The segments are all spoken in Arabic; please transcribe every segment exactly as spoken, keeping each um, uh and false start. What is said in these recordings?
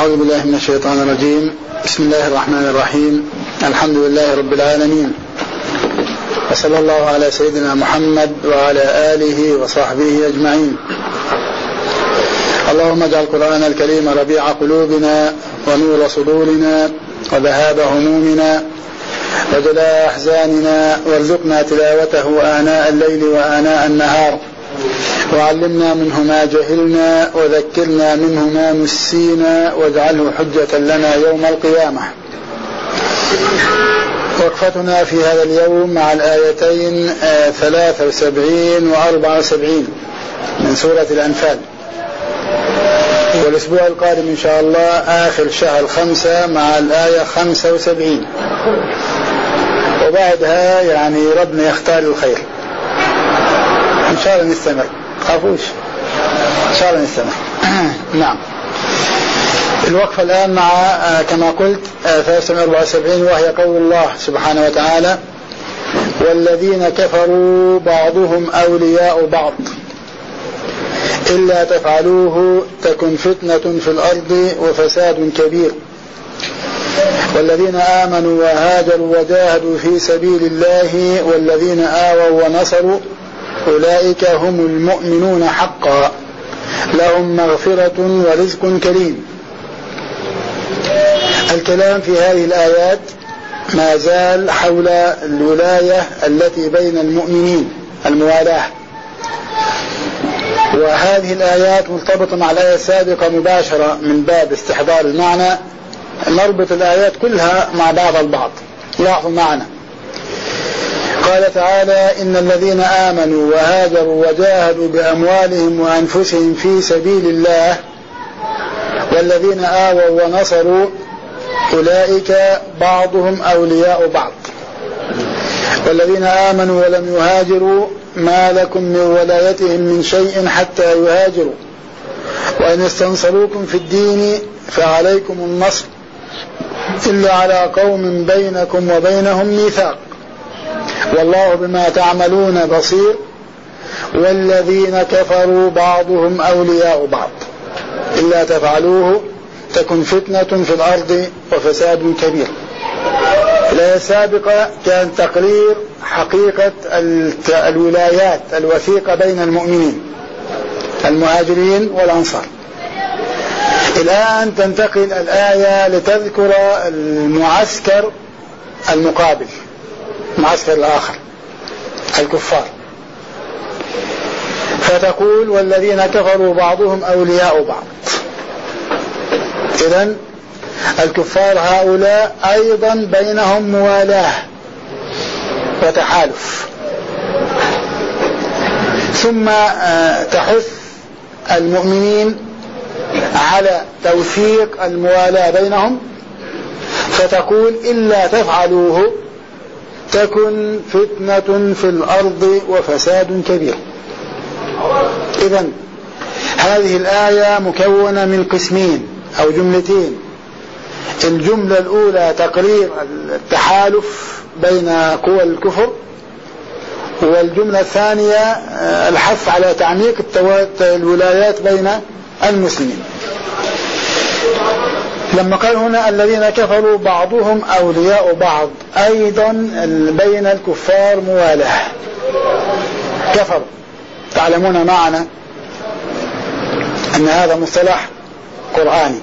أعوذ بالله من الشيطان الرجيم. بسم الله الرحمن الرحيم. الحمد لله رب العالمين، وصلى الله على سيدنا محمد وعلى آله وصحبه أجمعين. اللهم اجعل القرآن الكريم ربيع قلوبنا ونور صدورنا وذهاب همومنا وجلاء أحزاننا، وارزقنا تلاوته آناء الليل وآناء النهار، وعلمنا منه ما جهلنا وذكرنا منه ما نسينا، واجعله حجة لنا يوم القيامة. وقفتنا في هذا اليوم مع الآيتين ثلاثة وسبعين وأربعة وسبعين من سورة الأنفال، والأسبوع القادم إن شاء الله آخر شهر خمسة مع الآية خمسة وسبعين، وبعدها يعني ربنا يختار الخير إن شاء الله. نستمر، خافوش إن شاء الله نستمر. نعم، الوقفة الآن مع كما قلت ثلاثة وأربعة وسبعين، وهي قول الله سبحانه وتعالى: والذين كفروا بعضهم أولياء بعض إلا تفعلوه تكن فتنة في الأرض وفساد كبير. والذين آمنوا وهاجروا وجاهدوا في سبيل الله والذين آووا ونصروا أولئك هم المؤمنون حقا لهم مغفرة ورزق كريم. الكلام في هذه الآيات ما زال حول الولاية التي بين المؤمنين، الموالاة، وهذه الآيات مرتبطة مع الآية السابقة مباشرة من باب استحضار المعنى. نربط الآيات كلها مع بعض البعض. لاحظوا معنا، قال تعالى: إن الذين آمنوا وهاجروا وجاهدوا بأموالهم وأنفسهم في سبيل الله والذين آووا ونصروا أولئك بعضهم أولياء بعض. والذين آمنوا ولم يهاجروا ما لكم من ولايتهم من شيء حتى يهاجروا، وإن استنصروكم في الدين فعليكم النصر إلا على قوم بينكم وبينهم ميثاق والله بما تعملون بصير. والذين كفروا بعضهم أولياء بعض إلا تفعلوه تكن فتنة في الأرض وفساد كبير. الآية السابقة كان تقرير حقيقة الولايات الوثيقة بين المؤمنين المهاجرين والأنصار. الآن تنتقل الآية لتذكر المعسكر المقابل، المعسكر الآخر، الكفار، فتقول: والذين كفروا بعضهم أولياء بعض. إذن الكفار هؤلاء أيضا بينهم موالاه وتحالف. ثم تحث المؤمنين على توثيق الموالاة بينهم، فتقول: إلا تفعلوه تكن فتنة في الأرض وفساد كبير. إذن هذه الآية مكونة من قسمين أو جملتين. الجملة الأولى تقرير التحالف بين قوى الكفر، والجملة الثانية الحث على تعميق الولايات بين المسلمين. لما قال هنا الذين كفروا بعضهم أولياء بعض، أيضا بين الكفار موالاه. كفر، تعلمون معنا أن هذا مصطلح قرآني،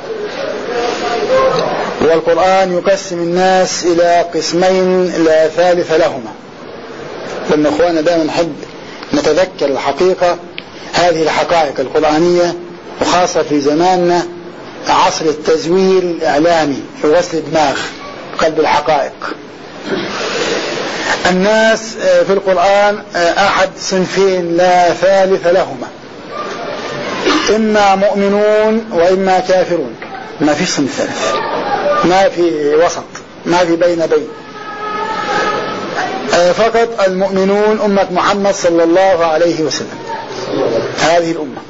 والقرآن يقسم الناس إلى قسمين لا ثالث لهما. لأن أخوانا دائما نحب نتذكر الحقيقة، هذه الحقائق القرآنية، وخاصة في زماننا عصر التزوير الإعلامي في غسل الدماغ قلب الحقائق. الناس في القرآن أحد صنفين لا ثالث لهما، إما مؤمنون وإما كافرون، ما في صنف ثالث، ما في وسط، ما في بين بين. فقط المؤمنون أمة محمد صلى الله عليه وسلم، هذه الأمة،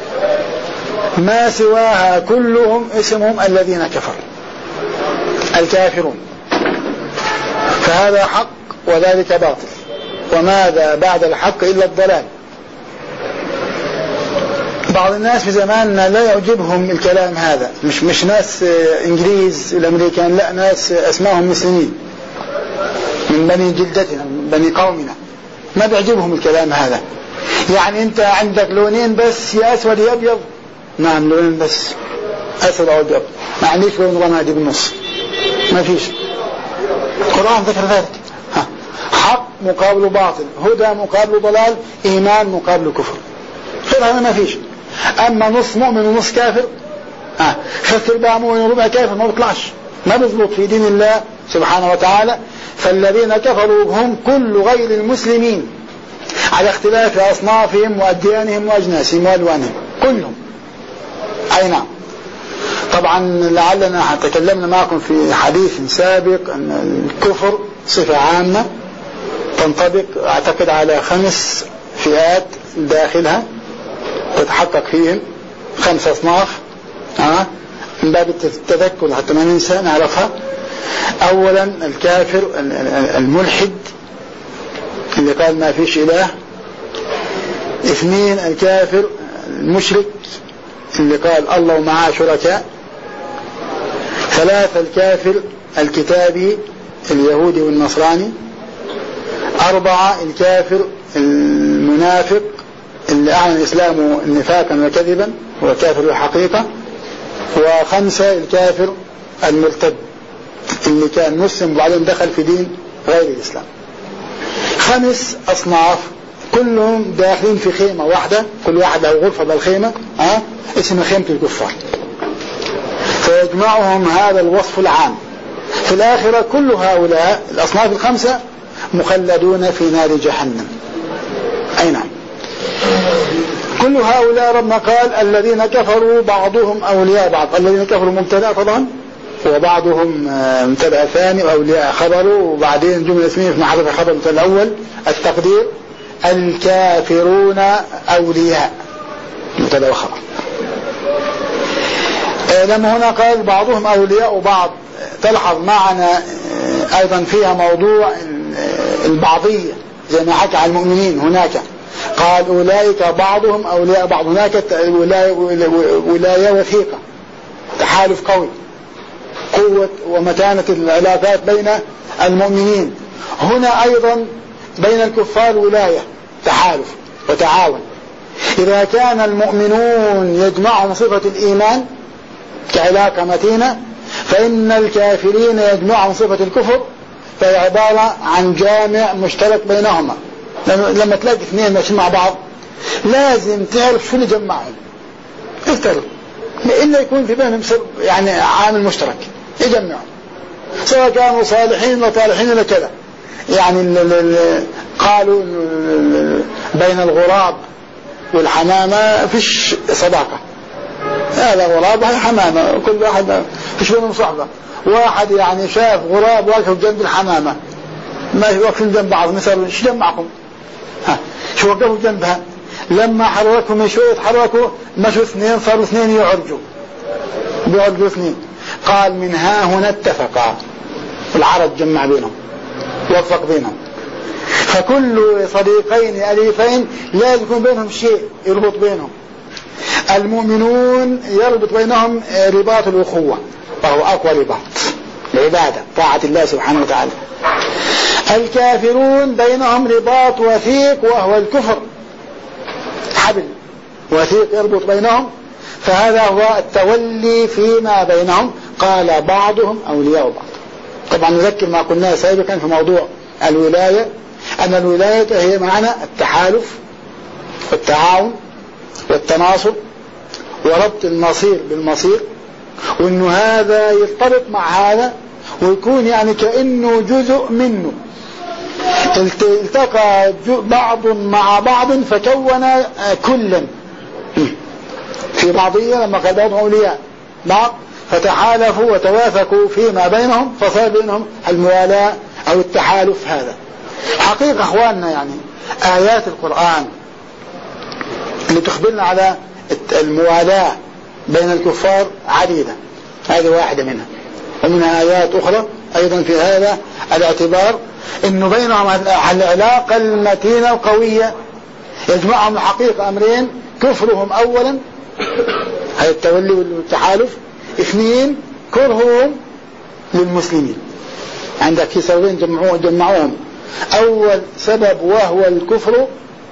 ما سواها كلهم اسمهم الذين كفروا، الكافرون. فهذا حق وذلك باطل، وماذا بعد الحق إلا الضلال. بعض الناس في زماننا لا يعجبهم الكلام هذا، مش مش ناس إنجليز الأمريكان، لا ناس أسماهم مسلمين من بني جلدتنا من بني قومنا، ما بيعجبهم الكلام هذا. يعني أنت عندك لونين بس، يا أسود يا أبيض. نعم لونين بس، أسود أو أبيض، ما عنديش لون رمادي بالنص، ما فيش. القرآن ذكر ذلك، ها. حق مقابل باطل، هدى مقابل ضلال، إيمان مقابل كفر، غير هذا ما فيش. أما نص مؤمن ونص كافر، ها ثلاث أرباع مؤمن وربع كافر، ما بيطلعش، ما بيضبط في دين الله سبحانه وتعالى. فالذين كفروا هم كل غير المسلمين على اختلاف أصنافهم وأديانهم وأجناسهم وألوانهم كلهم. أي نعم. طبعا لعلنا تكلمنا معكم في حديث سابق أن الكفر صفة عامة تنطبق أعتقد على خمس فئات داخلها تتحقق فيهم خمس أصناف، أه؟ من باب التذكر حتى ما ننسى نعرفها. أولا الكافر الملحد اللي قال ما فيش إله. اثنين الكافر المشرك اللي قال الله معاه شركاء. ثلاثة الكافر الكتابي اليهودي والنصراني. أربعة الكافر المنافق اللي أعلن إسلامه نفاقا وكذبا هو كافر الحقيقة. وخمسة الكافر المرتد اللي كان مسلم وبعدين دخل في دين غير الإسلام. خمس أصناف كلهم داخلين في خيمة واحدة، كل واحد له غرفة بالخيمة ها اسمها خيمة الكفار، فيجمعهم هذا الوصف العام. في الآخرة كل هؤلاء الأصناف الخمسة مخلدون في نار جهنم. أي نعم. كل هؤلاء ربنا قال الذين كفروا بعضهم أولياء بعض. الذين كفروا مبتدأ طبعا، وبعضهم مبتدأ ثاني وأولياء خبره، وبعدين جملة اسمية في محل خبر المبتدأ الأول. التقدير الكافرون أولياء مبتدأ وخبر. لما هنا قال بعضهم أولياء وبعض، تلحظ معنا أيضا فيها موضوع البعضية زي ما حكى على المؤمنين. هناك قال أولئك بعضهم أولياء بعض، هناك ولاية وثيقة، تحالف قوي، قوة ومتانة العلاقات بين المؤمنين. هنا أيضا بين الكفار ولاية، تحالف وتعاون. إذا كان المؤمنون يجمعهم صفة الإيمان كعلاقة متينة، فإن الكافرين يجمعهم صفة الكفر، فهي عبارة عن جامع مشترك بينهما. لما تلاقي اثنين ماشيين مع بعض لازم تعرف شو اللي جمعهم، افترض إلا يكون في بينهم يعني عامل مشترك يجمعهم، سواء كانوا صالحين وطالحين ولا كذا. يعني قالوا بين الغراب والحمامة فيش صداقة، هذا غراب وهي حمامة، كل واحد فيش بينهم صحبة. واحد يعني شاف غراب واقف جنب الحمامة، ما واقفين جنب بعض، مثلا ايش جمعكم؟ ها شو وقفوا جنبها، لما حركوا شوية حركوا مشوا اثنين، صاروا اثنين يعرجوا، بيعرجوا اثنين. قال من ها هنا اتفقا، العرج جمع بينهم وفق بينهم. فكل صديقين أليفين لازم يكون بينهم شيء يربط بينهم. المؤمنون يربط بينهم رباط الأخوة، وهو أقوى رباط العبادة طاعة الله سبحانه وتعالى. الكافرون بينهم رباط وثيق وهو الكفر، حبل وثيق يربط بينهم، فهذا هو التولي فيما بينهم. قال بعضهم أولياء بعض. طبعا نذكر ما قلناه سابقا في موضوع الولاية، أن الولاية هي معنى التحالف والتعاون والتناصر وربط المصير بالمصير، وأنه هذا يرتبط مع هذا ويكون يعني كأنه جزء منه، التقى بعض مع بعض فكون كلا في بعضية. لما قال بعضهم أولياء بعض فتحالفوا وتواثقوا فيما بينهم، فصار بينهم الموالاة أو التحالف. هذا حقيقة أخواننا يعني آيات القرآن اللي تخبرنا على الموالاة بين الكفار عديدة، هذه واحدة منها، ومنها آيات أخرى أيضا في هذا الاعتبار إنه بينهم العلاقة المتينة القوية يجمعهم الحقيقة أمرين: كفرهم أولا، هذا التولي والتحالف. اثنين كرههم للمسلمين. عندك في سببين جمعوهم، أول سبب وهو الكفر،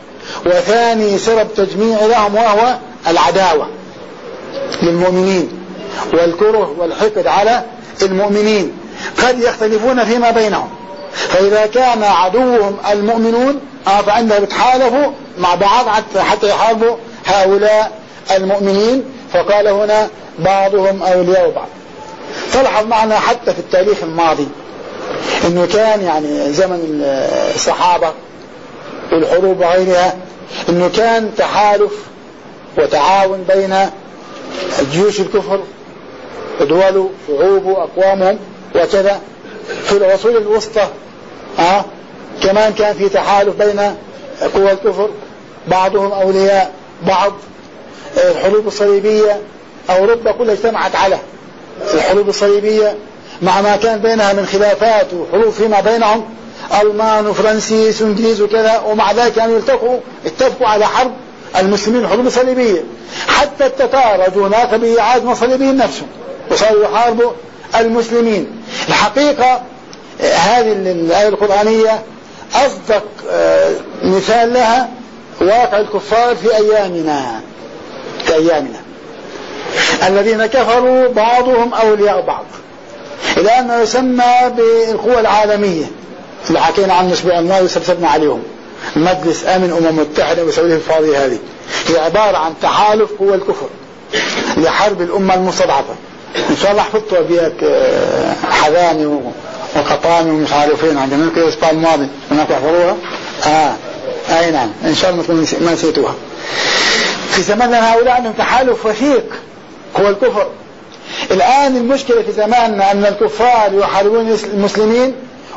وثاني سبب تجميع لهم وهو العداوة للمؤمنين والكره والحقد على المؤمنين. قد يختلفون فيما بينهم، فإذا كان عدوهم المؤمنون فعندهم يتحالفوا مع بعض حتى يحاربوا هؤلاء المؤمنين. فقال هنا بعضهم أولياء بعض. تلحظ معنا حتى في التاريخ الماضي انه كان يعني زمن الصحابة والحروب وغيرها انه كان تحالف وتعاون بين جيوش الكفر ودول شعوب واقوامهم وكذا. في العصور الوسطى آه كمان كان في تحالف بين قوى الكفر، بعضهم أولياء بعض. الحروب الصليبية أوروبا كلها اجتمعت على الحروب الصليبية مع ما كان بينها من خلافات وحروب فيما بينهم، ألمان وفرنسيس وإنجليز وكذا، ومع ذلك كانوا يعني يلتقوا اتفقوا على حرب المسلمين الحروب الصليبية. حتى التتار رجوا هناك بإعادة الصليبيين نفسهم وصاروا يحاربوا المسلمين. الحقيقة هذه الآية القرآنية أصدق مثال لها واقع الكفار في أيامنا في أيامنا الذين كفروا بعضهم أولياء بعض، إلى أنه يسمى بالقوى العالمية اللي حكينا عن نسبة الله وسبسبنا عليهم، مجلس أمن أمم متحدة وسويه الفاضية. هذه هي عبارة عن تحالف قوى الكفر لحرب الأمة المستضعفة. إن شاء الله حفظتوا بيك حذاني وقطاني ومش عارفين عندنا لكم الأسبوع الماضي هناك يحفظوها. آه أي نعم إن شاء الله ما نسيتوها. في زماننا هؤلاء عندهم تحالف وثيق قوى الكفر. الآن المشكلة في زماننا أن الكفار يحاربون المسلمين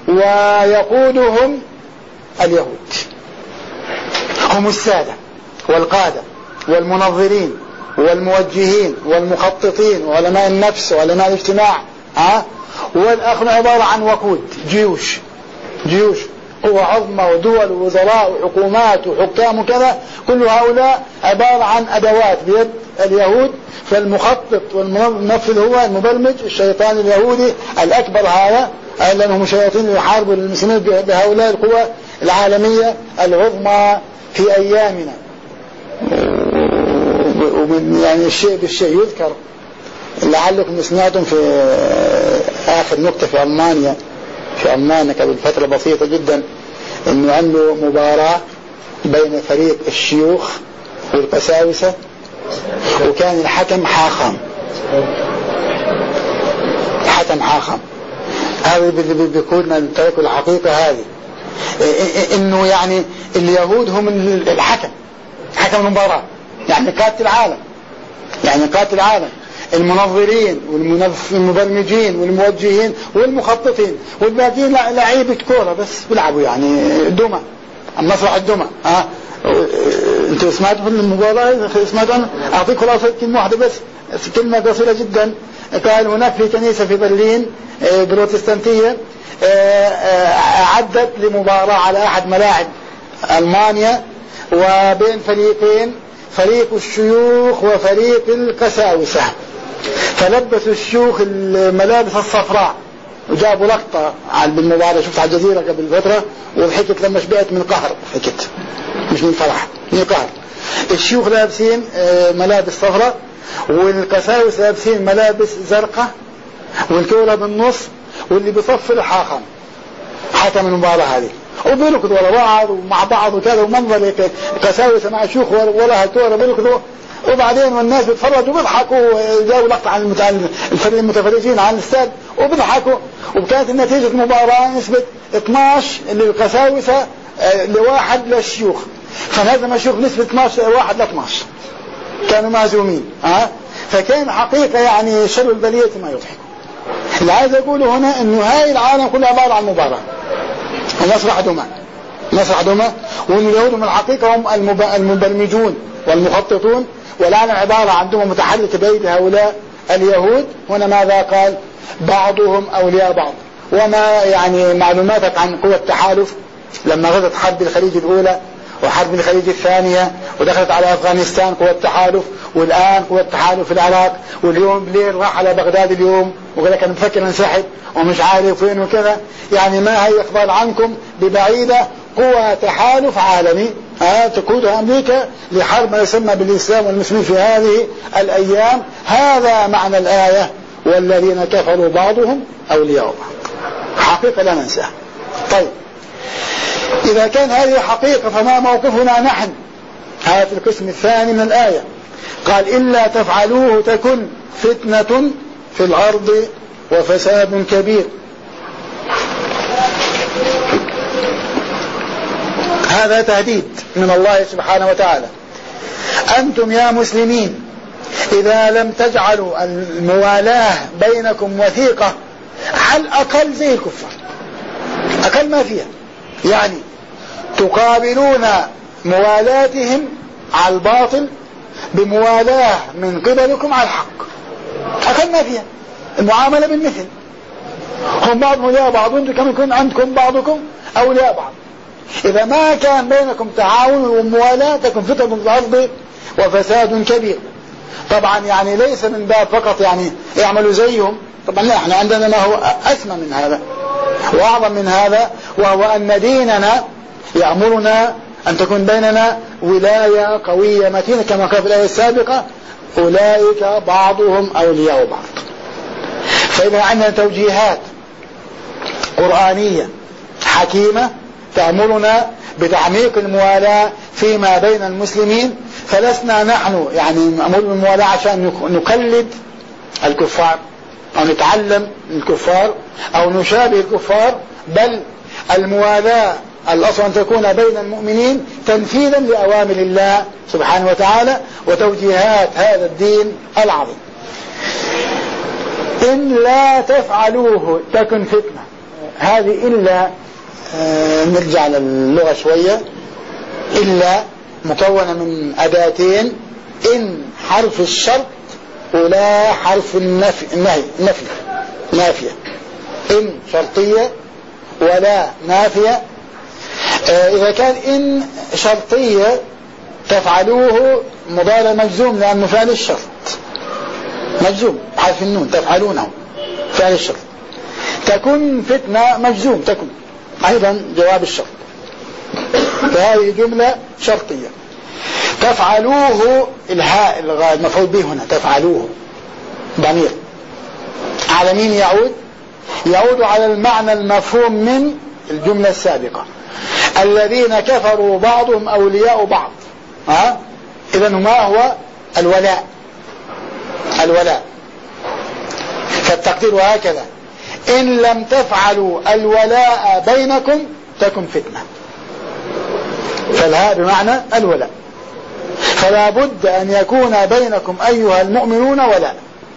ويقودهم اليهود، هم السادة والقادة والمنظرين والموجهين والمخططين وعلماء النفس وعلماء الاجتماع. ها والآخرون عبارة عن وقود، جيوش جيوش قوى عظمى ودول ووزراء وحكومات وحكام وكذا. كل هؤلاء عبارة عن أدوات بيد اليهود. فالمخطط والمنفذ هو المبرمج الشيطان اليهودي الأكبر هذا، لأنهم شياطين يحاربوا المسلمين بهؤلاء القوى العالمية العظمى في أيامنا. ومن يعني الشيء بالشيء يذكر لعلكم سمعتم في آخر نقطة في ألمانيا في ألمانيا قبل فترة بسيطة جدا إنه عنده مباراة بين فريق الشيوخ والقساوسة، وكان الحكم حاخام حكم حاخام. هذا بيكون الترك الحقيقة هذه إنه يعني اليهود هم الحكم حكم المباراة، يعني قاتل العالم يعني قاتل العالم. المنظرين والمبرمجين والموجهين والمخططين والباقيين لعيبة كورة بس بيلعبوا يعني دمى المسرح الدمى. ها انتوا سمعتوا في المباراة؟ سمعتوا؟ اعطيك خلاصة كلمة واحدة بس، كلمة قصيرة جدا. قال هناك في كنيسة في برلين بروتستانتية عدت لمباراة على احد ملاعب ألمانيا وبين فريقين، فريق الشيوخ وفريق القساوسة. فلبسوا الشيوخ الملابس الصفراء وجابوا لقطة بالمباراة، شفت على الجزيرة قبل فترة وضحكت لما شبعت من قهر، حكت مش من فرح من قهر. الشيوخ لابسين ملابس صفراء والقساوسة لابسين ملابس زرقاء والكورة بالنص، واللي بيصفر الحاخم حكم المباراة هذه، وبيركضوا ورا بعض ومع بعض وكذا، ومنظر قساوسة مع شيوخ ورا الكورة بيركضوا. وبعدين والناس بيتفرجوا وبيضحكوا، جاوا لقطة عن المتفرجين عن الاستاد وبيضحكوا. وكانت النتيجة المباراة نسبة اثناشر للقساوسة لواحد للشيوخ، فانهزم الشيوخ نسبة اثناشر لواحد ل اثناشر، كانوا مهزومين. ها فكان حقيقة يعني شر البلية ما يضحك. اللي عايز اقوله هنا انه هاي العالم كله عبارة عن مباراة ومسرح دمى مسرح دمى وان اليهود من الحقيقة هم المبرمجون والمخططون، والآن عبارة عن دمى متحركة بين هؤلاء اليهود. هنا ماذا قال؟ بعضهم أولياء بعض. وما يعني معلوماتك عن قوة التحالف لما غزت حرب الخليج الأولى وحرب الخليج الثانية، ودخلت على أفغانستان قوة التحالف، والآن قوة التحالف في العراق، واليوم بليل راح على بغداد اليوم وقال لك أنا مفكر انسحب ومش عارف وين وكذا. يعني ما هي إخبار عنكم ببعيدة، قوى تحالف عالمي آه تقودها أمريكا لحرب ما يسمى بالإسلام والمسلمين في هذه الأيام. هذا معنى الآية والذين كفروا بعضهم أولياء بعض، حقيقة لا ننساها. طيب إذا كان هذه حقيقة فما موقفنا نحن؟ هذا في القسم الثاني من الآية. قال إلا تفعلوه تكن فتنة في الأرض وفساد كبير. هذا تهديد من الله سبحانه وتعالى. أنتم يا مسلمين إذا لم تجعلوا الموالاة بينكم وثيقة على الأقل زي الكفار، أقل ما فيها، يعني تقابلون موالاتهم على الباطل بموالاة من قبلكم على الحق، أقل ما فيها المعاملة بالمثل. هم بعضهم أولياء بعض، وانتم كم يكون عندكم بعضكم أولياء بعض. إذا ما كان بينكم تعاون وموالاة تكون فتنة في الأرض وفساد كبير. طبعا يعني ليس من باب فقط يعني يعملوا زيهم، طبعا لا، احنا عندنا ما هو أسمى من هذا وأعظم من هذا، وهو أن ديننا يأمرنا أن تكون بيننا ولاية قوية متينة كما قال في الآية السابقة أولئك بعضهم أولياء بعض. فإذا عندنا توجيهات قرآنية حكيمة تأمرنا بتعميق الموالاة فيما بين المسلمين، فلسنا نحن يعني نأمر بالموالاة عشان نقلد الكفار أو نتعلم الكفار أو نشابه الكفار، بل الموالاة الأصل أن تكون بين المؤمنين تنفيذا لأوامر الله سبحانه وتعالى وتوجيهات هذا الدين العظيم. إن لا تفعلوه تكن فتنة. هذه إلا آه نرجع للغة شوية. إلا مكونة من أداتين، إن حرف الشرط ولا حرف النفي النهي نفي نافية. إن شرطية ولا نافية. آه إذا كان إن شرطية تفعلوه مضارع مجزوم لأنه فعل الشرط مجزوم حرف النون، تفعلونه فعل الشرط. تكن فتنة مجزوم، تكن أيضا جواب الشرط، فهذه جملة شرطية. تفعلوه الهاء المفعول به هنا، تفعلوه ضمير على مين يعود؟ يعود على المعنى المفهوم من الجملة السابقة، الذين كفروا بعضهم أولياء بعض. ها؟ إذن ما هو الولاء؟ الولاء. فالتقدير هكذا: إن لم تفعلوا الولاء بينكم تكن فتنة. فالهاء بمعنى الولاء، فلا بد أن يكون بينكم أيها المؤمنون ولاء.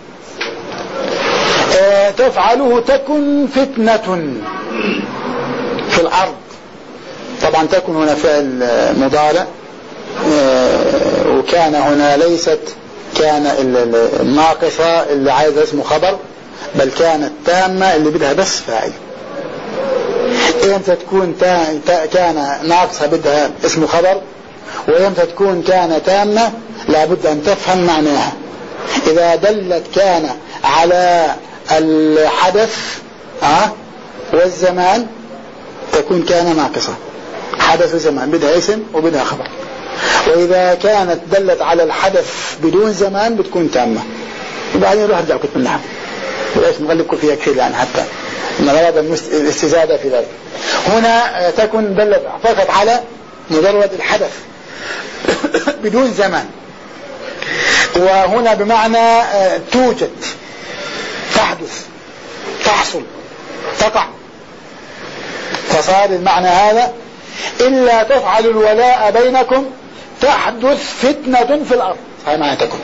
اه تفعلوه تكن فتنة في الأرض. طبعا تكن هنا فعل مضارع، اه وكان هنا ليست كان الناقصة اللي عايز اسمه خبر، بل كانت تامة اللي بدها بس فاعل. امتى تكون تا تا كان ناقصة بدها اسمه خبر، وامتى تكون كان تامة لابد ان تفهم معناها. اذا دلت كان على الحدث ها والزمان تكون كان ناقصة، حدث وزمان بدها اسم وبدها خبر. واذا كانت دلت على الحدث بدون زمان بتكون تامة. وبعدين نروح نرجع كتب النحو، وليش نغلبكم فيها كثير يعني حتى ان غرض الاستزادة في ذلك. هنا تكون دلت فقط على مجرد الحدث بدون زمان، وهنا بمعنى توجد، تحدث، تحصل، تقع. فصار المعنى هذا: إلا تفعلوا الولاء بينكم تحدث فتنة في الأرض. هاي معنى تكون.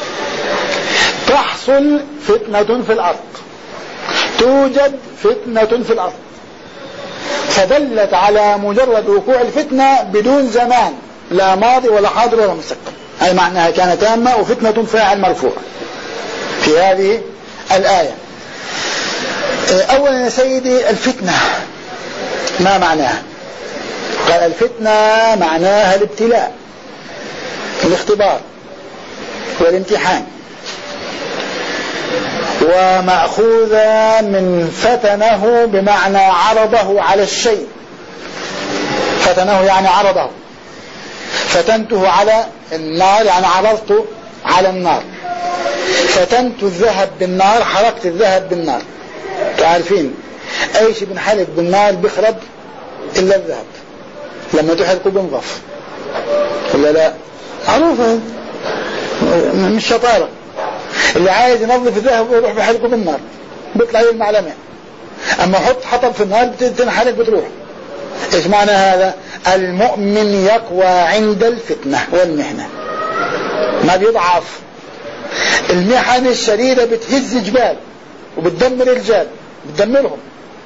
تحصل فتنة في الأرض، توجد فتنة في الأرض. فدلت على مجرد وقوع الفتنة بدون زمان، لا ماضي ولا حاضر ولا مستقبل. هاي معناها كانت تامة، وفتنة فاعل مرفوع في هذه الآية. أولا يا سيدي، الفتنة ما معناها؟ قال الفتنة معناها الابتلاء، الاختبار والامتحان، ومأخوذة من فتنه بمعنى عرضه على الشيء. فتنه يعني عرضه، فتنته على النار يعني عرضته على النار. فتنت الذهب بالنار، حرقت الذهب بالنار. تعرفين اي شيء بنحرق بالنار بيخرب الا الذهب، لما تحرقه بنضف ولا لا؟ معروفة مش شطارة. اللي عايز ينظف الذهب يروح بحرقه بالنار بيطلع يلمع لمع، اما حط حطب في النار بتنحرق بتروح. ايش معنى هذا؟ المؤمن يقوى عند الفتنة والمحنة، ما بيضعف. المحن الشديدة بتهز جبال وبتدمر الرجال، بتدمرهم.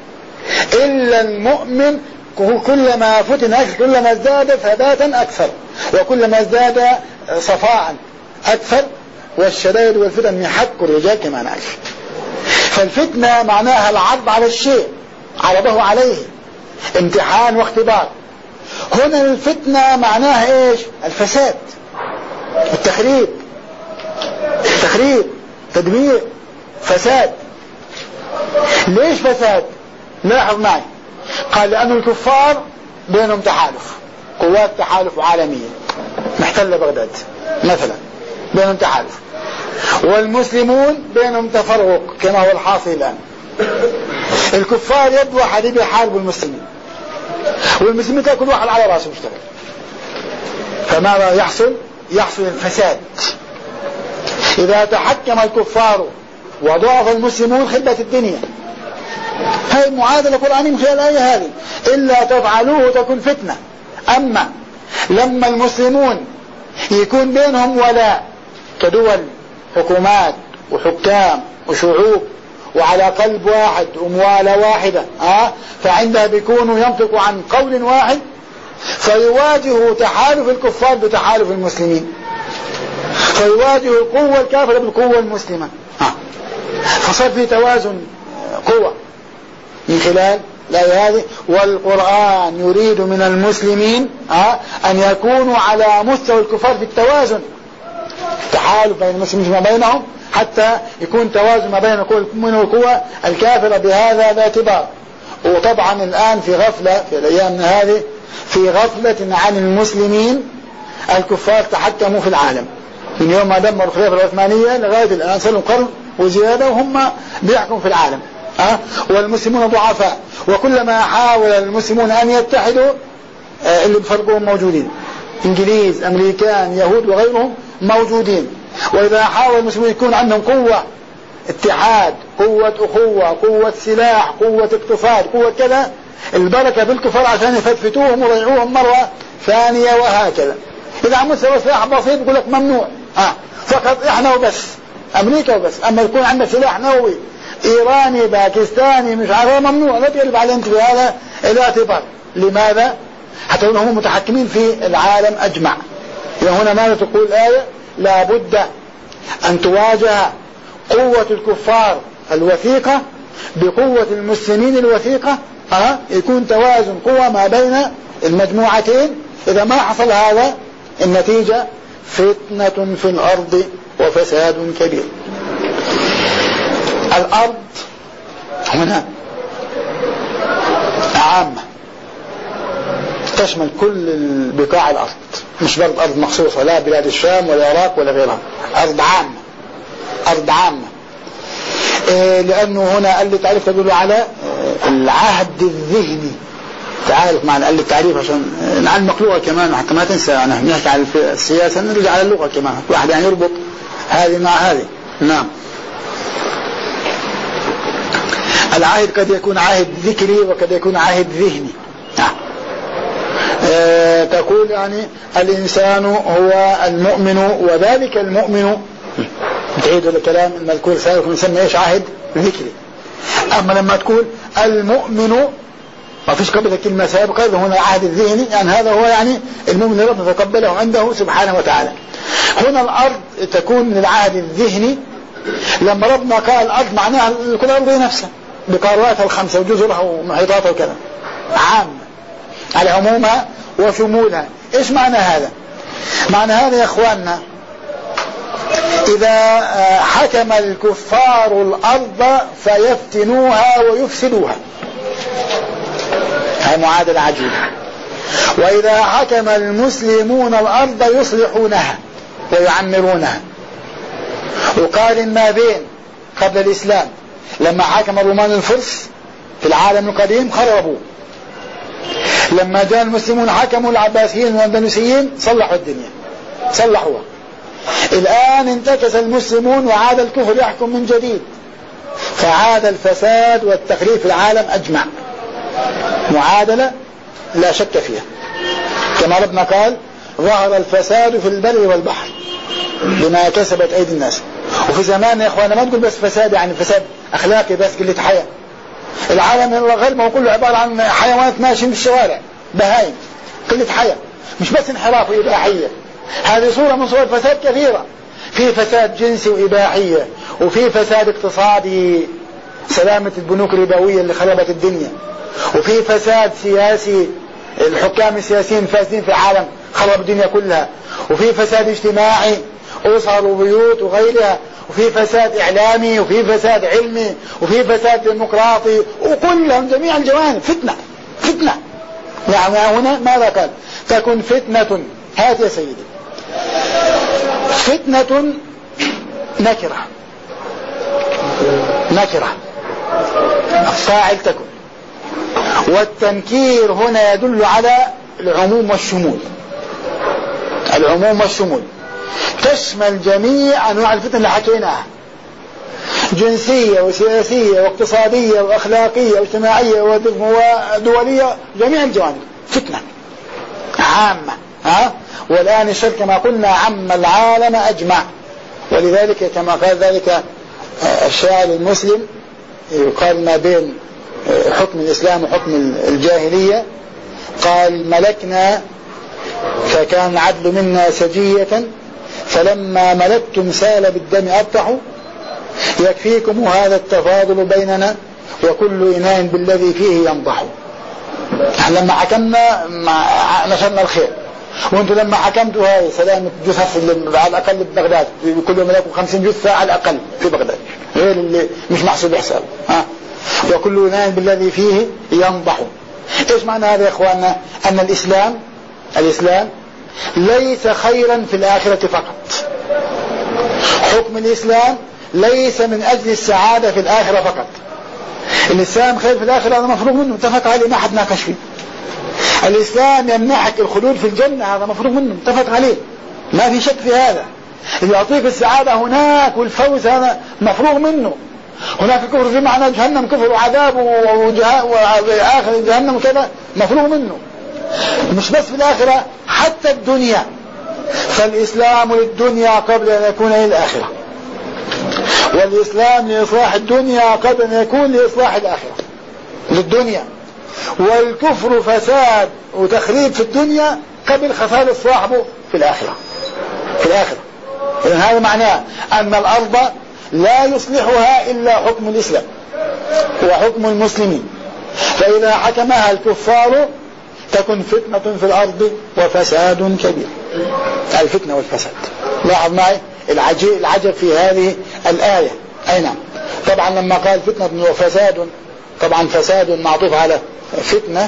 إلا المؤمن كلما فتن أكثر، كلما ازداد ثباتا أكثر، وكلما ازداد صفاء أكثر. والشدائد والفتن يحك الرجال كما نعرف. فالفتنة معناها العرض على الشيء، عرضه عليه، امتحان واختبار. هنا الفتنة معناها ايش؟ الفساد، التخريب، تخريب، تدمير، فساد. ليش فساد؟ لاحظ معي. قال لأن الكفار بينهم تحالف، قوات تحالف عالمية محتلة بغداد مثلا، بينهم تحالف. والمسلمون بينهم تفرق كما هو الحاصل الآن. الكفار يد واحد بيحاربوا المسلمين، والمسلمين كل واحد على راسه مشتغل. فماذا يحصل؟ يحصل الفساد. إذا تحكم الكفار وضعف المسلمون خربت الدنيا. هاي معادلة قرآنية من خلال الآية هذه. إلا تفعلوه تكون فتنة. أما لما المسلمون يكون بينهم ولاء كدول، حكومات وحكام وشعوب، وعلى قلب واحد وموالة واحدة، آه فعندها بيكونوا ينطقوا عن قول واحد، فيواجهوا تحالف الكفار بتحالف المسلمين، فيواجهوا القوة الكافرة بالقوة المسلمة. آه. فصار في توازن قوة من خلال الآية هذه. والقرآن يريد من المسلمين آه أن يكونوا على مستوى الكفار في التوازن، تحالف بين المسلمين ما بينهم، حتى يكون توازن ما بين القوى الكافرة بهذا باعتبار. وطبعا الآن في غفلة في الأيام هذه، في غفلة عن المسلمين. الكفار تحكموا في العالم من يوم ما دمروا الخلافة العثمانية لغاية الآن، صار لهم قرن وزيادة وهم بيحكموا في العالم. أه؟ والمسلمون ضعفاء، وكلما حاول المسلمون أن يتحدوا أه اللي بفرقهم موجودين، إنجليز، أمريكان، يهود وغيرهم موجودين. وإذا حاول المسلمون يكون عندهم قوة اتحاد، قوة أخوة، قوة سلاح، قوة اقتصاد، قوة كذا، البركة بالكفار عشان يفتفتوهم ويضيعوهم مرة ثانية، وهكذا. إذا عم مستوى سلاح بسيط يقول لك ممنوع، آه فقط إحنا وبس، أمريكا وبس. أما يكون عندنا سلاح نووي إيراني باكستاني مش عارف، ممنوع، لا تقلب على أنت بهذا الاعتبار. لماذا؟ حتى هم متحكمين في العالم أجمع. إذا هنا ماذا تقول الآية؟ لا بد أن تواجه قوة الكفار الوثيقة بقوة المسلمين الوثيقة، أه؟ يكون توازن قوة ما بين المجموعتين. إذا ما حصل هذا النتيجة فتنة في الأرض وفساد كبير. الأرض هنا عامة تشمل كل بقاع الأرض، مش برضه أرض مخصوصة، لا بلاد الشام ولا العراق ولا غيرها، أرض عامة، أرض عامة. إيه لأنه هنا قال لي تعريف تدل على العهد الذهني. تعرف معنى قال لي التعريف عشان نعلمك لغة كمان، حتى ما تنسى. أنا نحكي على السياسة نرجع على اللغة كمان، واحد يعني يربط هذه مع هذه. نعم. العهد قد يكون عهد ذكري وقد يكون عهد ذهني. نعم. أه تقول يعني الإنسان هو المؤمن، وذلك المؤمن تعيد الكلام المذكور سابقا يسمى ايش؟ عهد ذكري. أما لما تقول المؤمن ما فيش قبل الكلمة سابقة، هنا العهد الذهني، يعني هذا هو يعني المؤمن ربنا تقبله عنده سبحانه وتعالى. هنا الأرض تكون من العهد الذهني. لما ربنا قال الأرض معناها كل الأرض نفسها بقاراتها الخمسة وجزرها ومحيطاتها وكذا، عام. على عمومها وشمولها. إيش معنى هذا؟ معنى هذا يا إخواننا، إذا حكم الكفار الأرض فيفتنوها ويفسدوها، هذه معادلة عجيبة. وإذا حكم المسلمون الأرض يصلحونها ويعمرونها. وقارن ما بين قبل الإسلام لما حكم الرومان الفرس في العالم القديم خربوا، لما جاء المسلمون حكموا العباسيين والأندلسيين صلحوا الدنيا، صلحوها. الآن انتكس المسلمون وعاد الكفر يحكم من جديد، فعاد الفساد والتخريب في العالم أجمع. معادلة لا شك فيها، كما ربنا قال ظهر الفساد في البر والبحر بما كسبت أيدي الناس. وفي زمان يا إخوانا ما تقول بس فساد يعني فساد أخلاقي بس قلة حياة. العالم الغرب هو كله عبارة عن حيوانات ماشيين في الشوارع، بهايم، قلة حياة، مش بس انحراف وإباحية. هذه صورة من صور فساد كثيرة. في فساد جنسي وإباحية، وفي فساد اقتصادي، سلامة البنوك الربوية اللي خربت الدنيا، وفي فساد سياسي، الحكام السياسيين فاسدين في العالم خربوا الدنيا كلها، وفي فساد اجتماعي، أسر وبيوت وغيرها، وفي فساد إعلامي، وفي فساد علمي، وفي فساد ديمقراطي، وكلهم جميع الجوانب فتنة فتنة. يعني هنا ماذا قال؟ تكن فتنة، هات يا سيدي، فتنة نكرة، نكرة الفاعل تكن، والتنكير هنا يدل على العموم والشمول، العموم والشمول تشمل جميع أنواع الفتن اللي حكيناها، جنسية وسياسية واقتصادية وأخلاقية واجتماعية ودولية، جميع الجوانب فتنة عامة. ها؟ والآن الشر كما قلنا عم العالم أجمع. ولذلك كما قال ذلك الشاعر المسلم يقال ما بين حكم الإسلام وحكم الجاهلية، قال ملكنا فكان العدل منا سجية، فلما ملكتم سال بالدم أبطح، يكفيكم هذا التفاضل بيننا وكل إناء بالذي فيه ينضح. لما حكمنا نشرنا الخير، وانتم لما حكمتوا هاي سلامة جثث على الأقل ببغداد، كل يوم لكم خمسين جثة على الأقل في بغداد، غير اللي مش محسوب حسابه. ها؟ وكل إناء بالذي فيه ينضح. ايش معنى هذا يا اخواننا؟ ان الاسلام الاسلام ليس خيرا في الاخرة فقط. حكم الاسلام ليس من اجل السعادة في الاخرة فقط. الاسلام خير في الاخرة هذا مفروغ منه، اتفق عليه، ما حد ناقش فيه. الاسلام يمنحك الخلود في الجنة، هذا مفروغ منه، اتفق عليه، ما في شك في هذا. يعطيك السعادة هناك والفوز، هذا مفروغ منه. هناك كفر في معنى جهنم، كفر وعذاب وآخر جهنم وكذا، مفروغ منه. مش بس في الآخرة، حتى الدنيا، فالإسلام للدنيا قبل أن يكون للآخرة، والإسلام لإصلاح الدنيا قبل أن يكون لإصلاح الآخرة. للدنيا، والكفر فساد وتخريب في الدنيا قبل خسارة صاحبه في الآخرة. في الآخرة إذن هذا معناه أن الأرض لا يصلحها إلا حكم الإسلام وحكم المسلمين، فإذا حكمها الكفار تكن فتنة في الأرض وفساد كبير. الفتنة والفساد، لاحظ معي العجيب العجب في هذه الآية. أي نعم، طبعا لما قال فتنة وفساد، طبعا فساد معطوف على فتنة،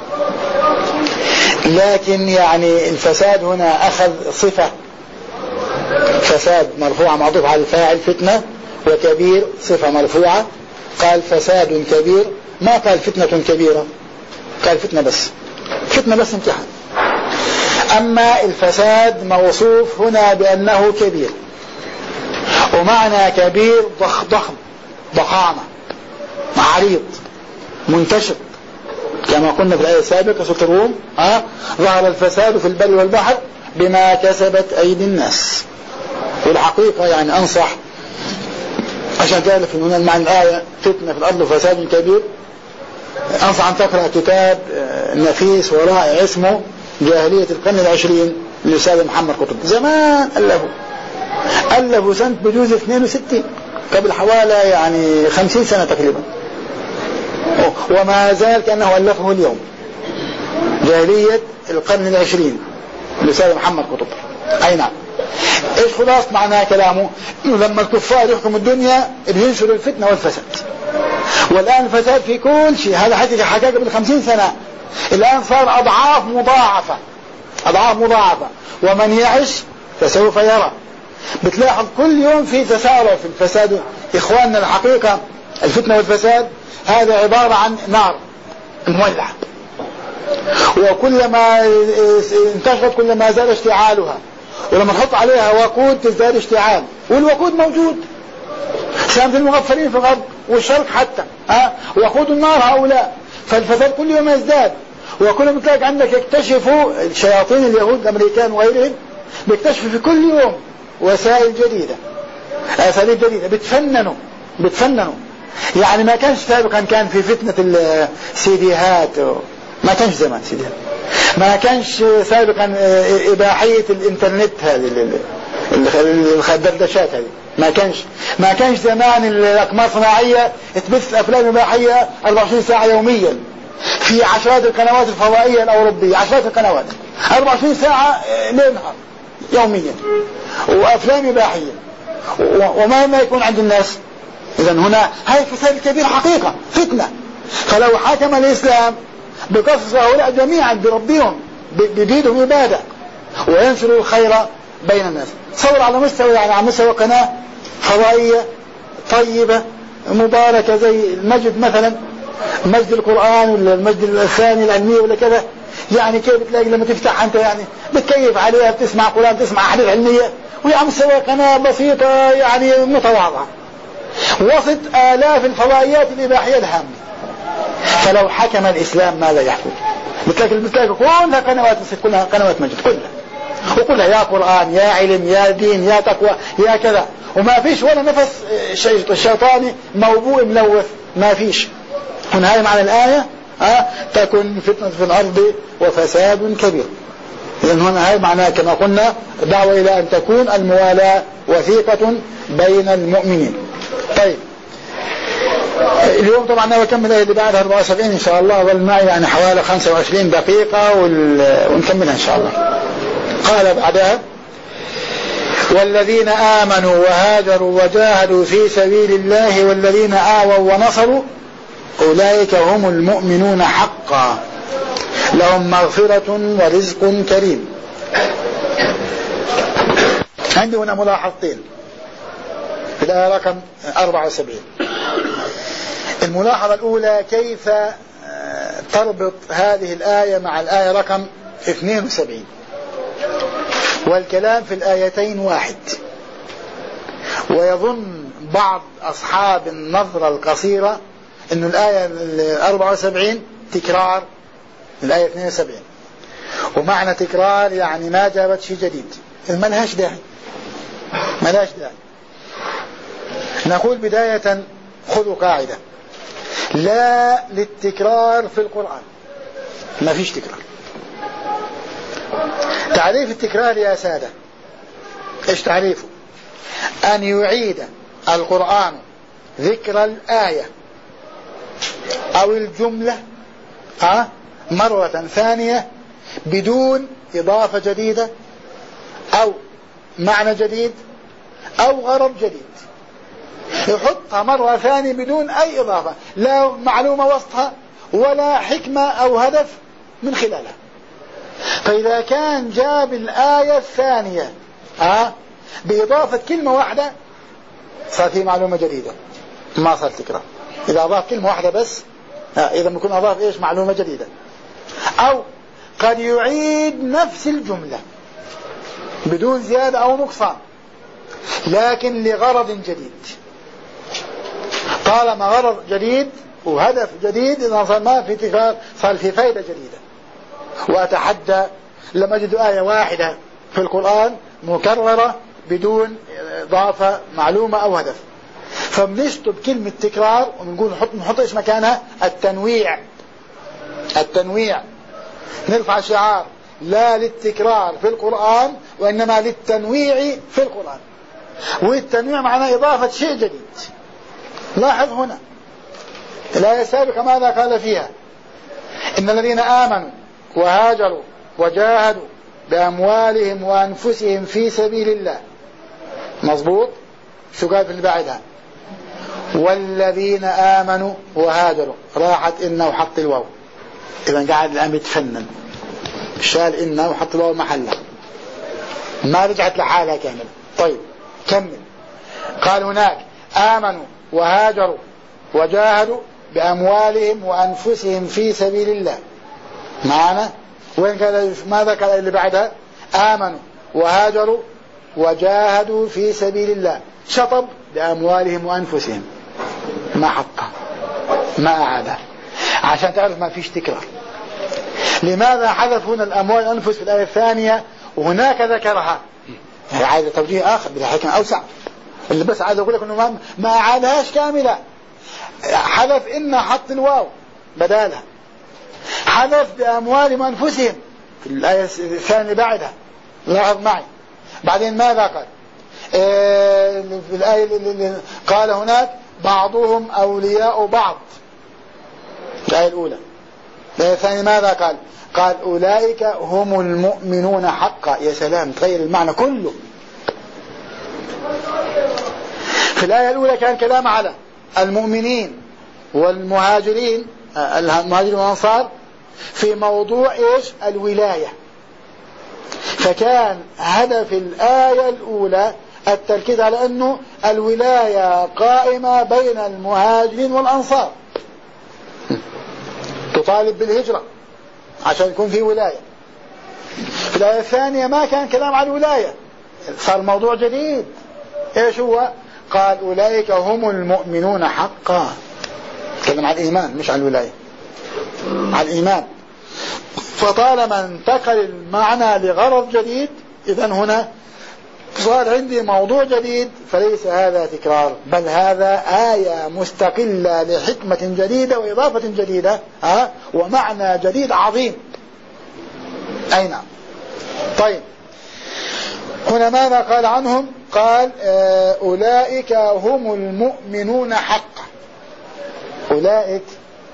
لكن يعني الفساد هنا أخذ صفة، فساد مرفوعة معطوف على الفاعل فتنة، وكبير صفة مرفوعة، قال فساد كبير، ما قال فتنة كبيرة، قال فتنة بس، فتنة بس امتحان. أما الفساد موصوف هنا بأنه كبير، ومعنى كبير ضخ ضخم، ضخامة، عريض، منتشر، كما قلنا في الآية السابقة سورة الروم، ها ظهر الفساد في البر والبحر بما كسبت أيدي الناس. والحقيقة يعني أنصح عشان تعرف من هنا المعنى الآية فتنة في الأرض وفساد كبير، أنصح أن تقرأ كتاب نفيس ورائع اسمه جاهلية القرن العشرين للأستاذ محمد قطب، زمان ألفه ألفه سنة بجوز اثنين وستين، قبل حوالي يعني خمسين سنة تقريبا، وما زال كأنه ألفه اليوم. جاهلية القرن العشرين لسيد محمد قطب. أي نعم. إيش خلاص معنى كلامه؟ إنه لما الكفار يحكموا الدنيا بينشروا الفتنة والفساد، والآن الفساد في كل شيء. هذا حكي حكى قبل خمسين سنة، الآن صار أضعاف مضاعفة، أضعاف مضاعفة، ومن يعش فسوف يرى. بتلاحظ كل يوم في تسارع في الفساد. إخواننا الحقيقة الفتنة والفساد هذا عبارة عن نار مولعة، وكلما انتشرت كلما زاد اشتعالها، ولما نحط عليها وقود تزداد اشتعال، والوقود موجود سامة المغفلين في الغرب والشرق حتى، ها وقود النار هؤلاء. فالفساد كل يوم يزداد، وكل ما تلاقي عندك يكتشفوا الشياطين اليهود الامريكان وغيرهم بيكتشفوا في كل يوم وسائل جديدة، اساليب جديدة، بتفننوا بتفننوا يعني ما كانش سابقا كان في فتنة السيديهات، ما كانش زمان سيديهات، ما كانش سابقا إباحية الإنترنت هذه الدردشات هذه، ما كانش ما كانش زمان الأقمار الصناعية تبث أفلام إباحية أربعة وعشرين ساعة يوميا في عشرات القنوات الفضائية الأوروبية، عشرات القنوات أربعة وعشرين ساعة ليل نهار يوميا، وأفلام إباحية، وما ما يكون عند الناس. إذا هنا هاي فساد كبير حقيقة، فتنة. فلو حكم الإسلام بقصص هؤلاء جميعا بربهم بيديدهم عبادة وينشروا الخير بين الناس، تصور على مستوى يعني على مستوى قناة فضائية طيبة مباركة زي المسجد مثلا، مسجد القرآن ولا المسجد الثاني العلمية ولا كذا، يعني كيف بتلاقي لما تفتح أنت يعني بتكيف عليها، بتسمع قرآن، تسمع أحاديث علمية، وهي على مستوى قناة بسيطة يعني متواضعة وسط آلاف الفضائيات الإباحية الهامة. فلو حكم الإسلام ماذا يحكم؟ بتلاقي بتلاقي كلها قنوات، كلها قنوات مجد، كلها وكلها يا قرآن يا علم يا دين يا تقوى يا كذا، وما فيش ولا نفس الشيطاني موبوء ملوث، ما فيش. هنا هاي معنى الآية أه؟ تكن فتنة في الأرض وفساد كبير. إذن هنا هاي معناها كما قلنا دعوة إلى أن تكون الموالاة وثيقة بين المؤمنين. طيب اليوم طبعا أنا بكمل اللي بعدها أربعة وسبعين إن شاء الله، ظل معي يعني حوالي خمسة وعشرين دقيقة ونكملها إن شاء الله. قال بعدها والذين آمنوا وهاجروا وجاهدوا في سبيل الله والذين آووا ونصروا أولئك هم المؤمنون حقا لهم مغفرة ورزق كريم. عندي هنا ملاحظتين في الآية رقم أربعة وسبعين. الملاحظة الأولى كيف تربط هذه الآية مع الآية رقم اثنين وسبعين، والكلام في الآيتين واحد، ويظن بعض أصحاب النظرة القصيرة أن الآية أربعة وسبعين تكرار الآية اثنين وسبعين، ومعنى تكرار يعني ما جابت شيء جديد، ما لهاش داعي ما لهاش داعي. نقول بداية خذوا قاعدة: لا للتكرار في القرآن، ما فيش تكرار. تعريف التكرار يا سادة ايش تعريفه؟ أن يعيد القرآن ذكر الآية أو الجملة ها مرة ثانية بدون إضافة جديدة أو معنى جديد أو غرض جديد، يحطها مرة ثانية بدون أي إضافة، لا معلومة وسطها ولا حكمة أو هدف من خلالها. فإذا كان جاب الآية الثانية ها بإضافة كلمة واحدة صار في معلومة جديدة، ما صار تكرار. إذا أضاف كلمة واحدة بس إذا بيكون أضاف إيش معلومة جديدة. أو قد يعيد نفس الجملة بدون زيادة أو نقصان لكن لغرض جديد. طالما غرض جديد وهدف جديد إذا صار ما في تكرار، صار في فائدة جديدة. وأتحدى لما أجد آية واحدة في القرآن مكررة بدون إضافة معلومة أو هدف، فبنشطب كلمة تكرار ونقول نحط نحط إيش مكانها؟ التنويع. التنويع نرفع شعار لا للتكرار في القرآن وإنما للتنويع في القرآن، والتنويع معناه إضافة شيء جديد. لاحظ هنا الآية السابقة ماذا قال فيها؟ إن الذين آمنوا وهاجروا وجاهدوا بأموالهم وأنفسهم في سبيل الله. مظبوط. شو قال في اللي بعدها؟ والذين آمنوا وهاجروا، راحت إنه وحط الواو، إذا قاعد الآن يتفنن، شال إنه وحط الواو محلها، ما رجعت لحالها كاملة. طيب كمل. قال هناك آمنوا وهاجروا وجاهدوا بأموالهم وأنفسهم في سبيل الله. معنا وين قال؟ ماذا قال اللي بعدها؟ آمنوا وهاجروا وجاهدوا في سبيل الله، شطب بأموالهم وأنفسهم، ما حطها، ما أعادها، عشان تعرف ما فيش تكرار. لماذا حذف هنا الأموال والأنفس في الآية الثانية وهناك ذكرها؟ هي عايزة توجيه آخر بحكمة أوسع، اللي بس عايز أقول لك إنه ما, ما أعادهاش كاملة. حذف إن حط الواو بدالها، حذف بأموالهم وأنفسهم في الآية الثانية بعدها، لاحظ معي. بعدين ماذا قال؟ إيه في الآية اللي قال هناك بعضهم أولياء بعض، الآية الأولى. الآية الثانية ماذا قال؟ قال أولئك هم المؤمنون حقا. يا سلام، تغير المعنى كله. في الآية الأولى كان كلام على المؤمنين والمهاجرين، المهاجرين والأنصار في موضوع إيش؟ الولاية. فكان هدف الآية الأولى التركيز على أنه الولاية قائمة بين المهاجرين والأنصار، تطالب بالهجرة عشان يكون في ولاية. في الآية الثانية ما كان كلام عن الولاية، صار موضوع جديد. إيش هو؟ قال أولئك هم المؤمنون حقا، تكلم عن الإيمان مش عن الولاية، عن الإيمان. فطالما انتقل المعنى لغرض جديد، إذن هنا صار عندي موضوع جديد، فليس هذا تكرار، بل هذا آية مستقلة لحكمة جديدة وإضافة جديدة، ها، ومعنى جديد عظيم. أي نعم. طيب هنا ماذا قال عنهم؟ قال أولئك هم المؤمنون حقا. أولئك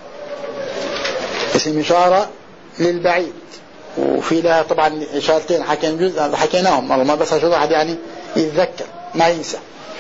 اسم إشارة للبعيد، وفي لها طبعا إشارتين حكينا جزء حكيناهم، الله ما بس عشان واحد يعني يتذكر ما ينسى.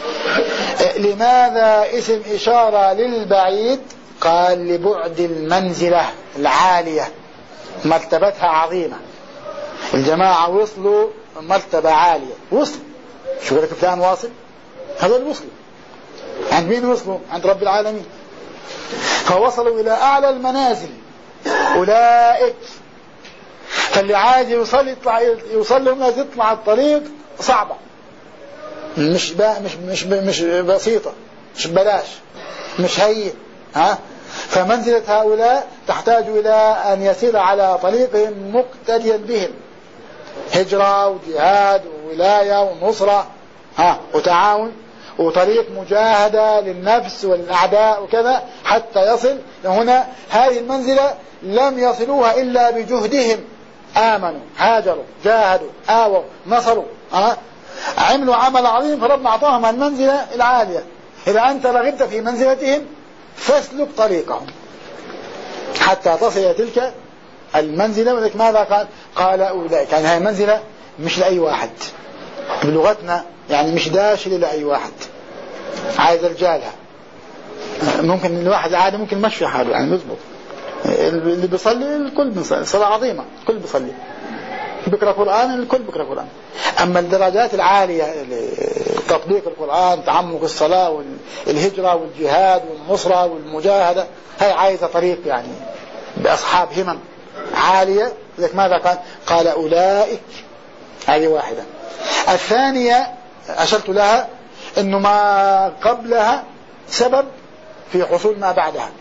لماذا اسم إشارة للبعيد؟ قال لبعد المنزلة العالية، مرتبتها عظيمة. الجماعة وصلوا مرتبة عالية، وصلوا. شو قالك فلان واصل؟ هذا الوصل عند مين؟ وصلوا عند رب العالمين، فوصلوا إلى أعلى المنازل. أولئك، فاللي عايز يوصل يطلع يوصل لهم لازم يطلع الطريق صعبة، مش مش مش مش بسيطة، مش ببلاش، مش هين، ها. فمنزلة هؤلاء تحتاج إلى أن يسير على طريقهم مقتديا بهم، هجرة وجهاد وولاية ونصرة، ها، وتعاون، وطريق مجاهدة للنفس والأعداء وكذا حتى يصل هنا. هذه المنزلة لم يصلوها إلا بجهدهم، آمنوا هاجروا جاهدوا آووا نصروا، ها، عملوا عمل عظيم، فربنا أعطاهم المنزلة العالية. إذا أنت رغبت في منزلتهم فاسلك طريقهم حتى تصل إلى تلك المنزلة. ولك ماذا قال؟ قال أولئك، يعني هذه المنزلة مش لأي واحد بلغتنا، يعني مش داشل لأي واحد، عايز رجالها. ممكن الواحد العادي ممكن مشي حاله يعني مزبط، اللي بيصلي الكل بيصلي صلاة عظيمة، الكل بيصلي، بيقرأ قرآن الكل بيقرأ قرآن. أما الدرجات العالية تطبيق القرآن، تعمق الصلاة والهجرة والجهاد والنصرة والمجاهدة، هاي عايزة طريق يعني بأصحاب همم عالية. لذلك ماذا قال؟ قال أولئك، هذه واحدة. الثانية أشرت لها أنه ما قبلها سبب في حصول ما بعدها،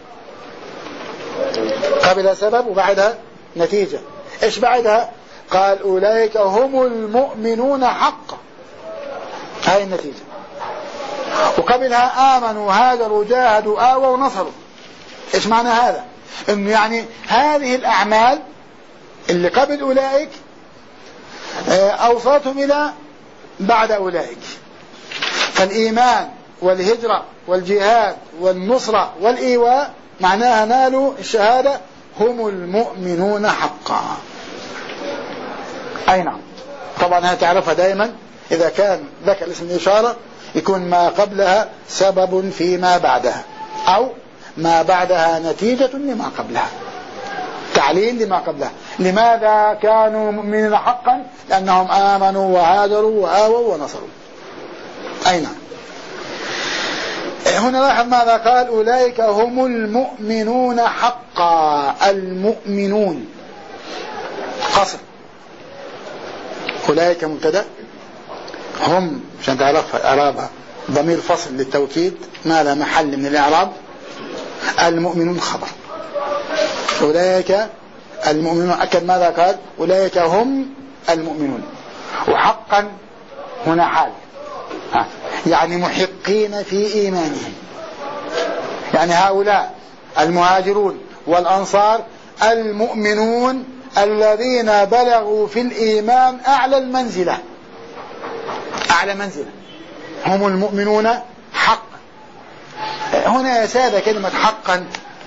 قبلها سبب وبعدها نتيجة. إيش بعدها؟ قال أولئك هم المؤمنون حقا، هاي النتيجة. وقبلها آمنوا هاجروا جاهدوا آووا نصروا. إيش معنى هذا؟ إنه يعني هذه الأعمال اللي قبل أولئك أوصلتهم إلى بعد أولئك. فالإيمان والهجرة والجهاد والنصرة والإيواء معناها نالوا الشهادة هم المؤمنون حقا. أي نعم، طبعا هتعرفها دائما إذا كان ذكر اسم الإشارة يكون ما قبلها سبب فيما بعدها، أو ما بعدها نتيجة لما قبلها، تعليل لما قبلها. لماذا كانوا مؤمنين حقا؟ لأنهم آمنوا وهاجروا وآووا ونصروا. أي نعم. هنا لاحظ ماذا قال؟ أولئك هم المؤمنون حقا. المؤمنون قصر، أولئك مبتدأ، هم عشان تعرفها إعرابها ضمير فصل للتوكيد ما لا محل من الإعراب. المؤمنون خبر، أولئك المؤمنون أكد ماذا قال؟ أولئك هم المؤمنون. وحقا هنا حال، يعني محقين في إيمانهم، يعني هؤلاء المهاجرون والأنصار المؤمنون الذين بلغوا في الإيمان أعلى المنزلة، أعلى منزلة، هم المؤمنون حقا. هنا يا سادة كلمة حقا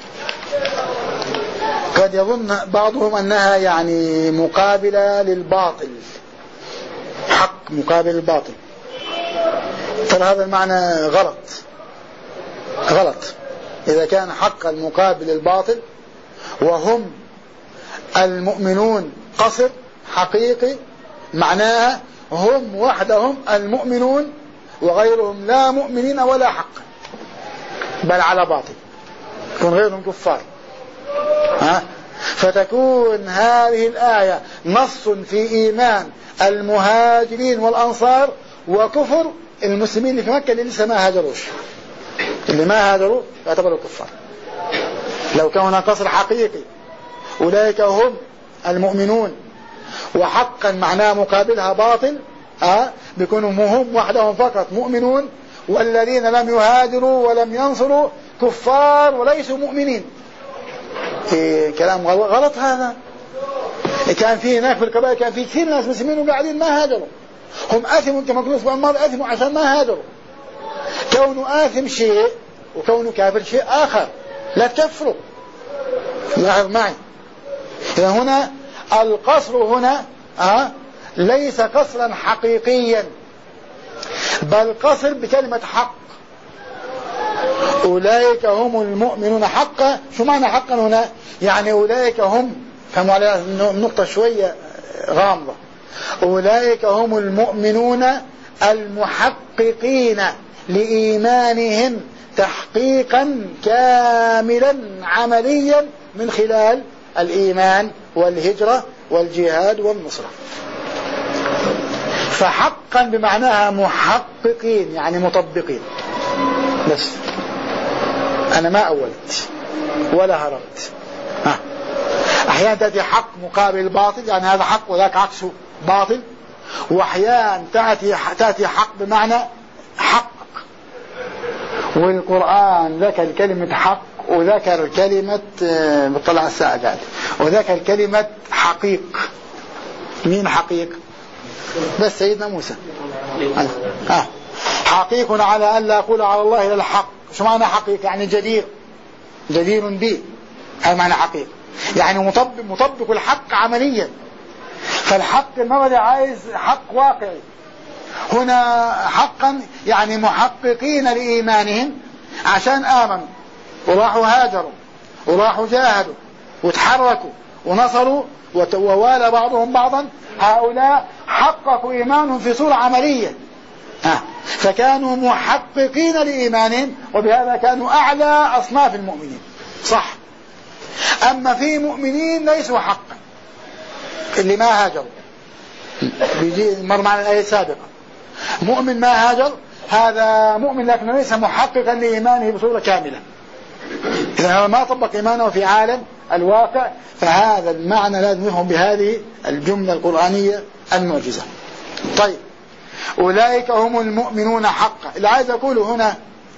قد يظن بعضهم أنها يعني مقابلة للباطل، حق مقابل الباطل. ترى هذا المعنى غلط غلط. إذا كان حق المقابل الباطل وهم المؤمنون قصر حقيقي، معناها هم وحدهم المؤمنون وغيرهم لا مؤمنين ولا حق، بل على باطل، يكون غيرهم كفار. ها؟ فتكون هذه الآية نص في إيمان المهاجرين والأنصار وكفر المسلمين اللي في مكة اللي لسه ما هاجروش، اللي ما هاجروا يعتبروا كفار. لو كان قصر حقيقي أولئك هم المؤمنون وحقا معناه مقابلها باطل، ها؟ بيكونوا هم وحدهم فقط مؤمنون، والذين لم يهاجروا ولم ينصروا كفار وليسوا مؤمنين. إيه كلام غلط هذا. كان في هناك في القبائل كان في كثير ناس مسلمين وقاعدين ما هاجروا، هم آثموا كما قلنا الأسبوع الماضي، آثموا عشان ما هاجروا. كونه آثم شيء وكونه كافر شيء آخر، لا تكفروا. لاحظ معي، إذا هنا القصر هنا أه ليس قصرا حقيقيا، بل قصر بكلمة حق. أولئك هم المؤمنون حقا. شو معنى حقا هنا؟ يعني أولئك هم، فهموا على النقطة شوية غامضة، أولئك هم المؤمنون المحققين لإيمانهم تحقيقا كاملا عمليا من خلال الإيمان والهجرة والجهاد والنصرة. فحقا بمعناها محققين، يعني مطبقين. بس أنا ما أولت ولا هربت. ها. أحيانا تأتي حق مقابل باطل، يعني هذا حق وذاك عكسه باطل. وأحيانا تأتي تأتي حق بمعنى حق، والقرآن ذكر كلمة حق وذكر كلمة بطلع الساعة قاعد وذكر كلمة حقيق. مين حقيق؟ بس سيدنا موسى. آه. حقيق على أن لا أقول على الله إلا الحق. شو معنى حقيق؟ يعني جدير، جدير به، هذا معنى حقيق، يعني مطبق, مطبق الحق عمليا. فالحق المبدأ عايز حق واقعي. هنا حقا يعني محققين لإيمانهم عشان آمنوا وراحوا هاجروا وراحوا جاهدوا وتحركوا ونصروا ووالى بعضهم بعضا. هؤلاء حققوا إيمانهم في صورة عملية، آه. فكانوا محققين لإيمانهم، وبهذا كانوا أعلى أصناف المؤمنين. صح. أما في مؤمنين ليسوا حقا، اللي ما هاجروا، بيجي مر معنا الآية السابقة، مؤمن ما هاجر هذا مؤمن لكنه ليس محققا لإيمانه بصورة كاملة. إذا هذا ما طبق إيمانه في عالم الواقع، فهذا المعنى لازم يفهم بهذه الجملة القرآنية المعجزة. طيب، أولئك هم المؤمنون حقا. اللي عايز أقوله هنا،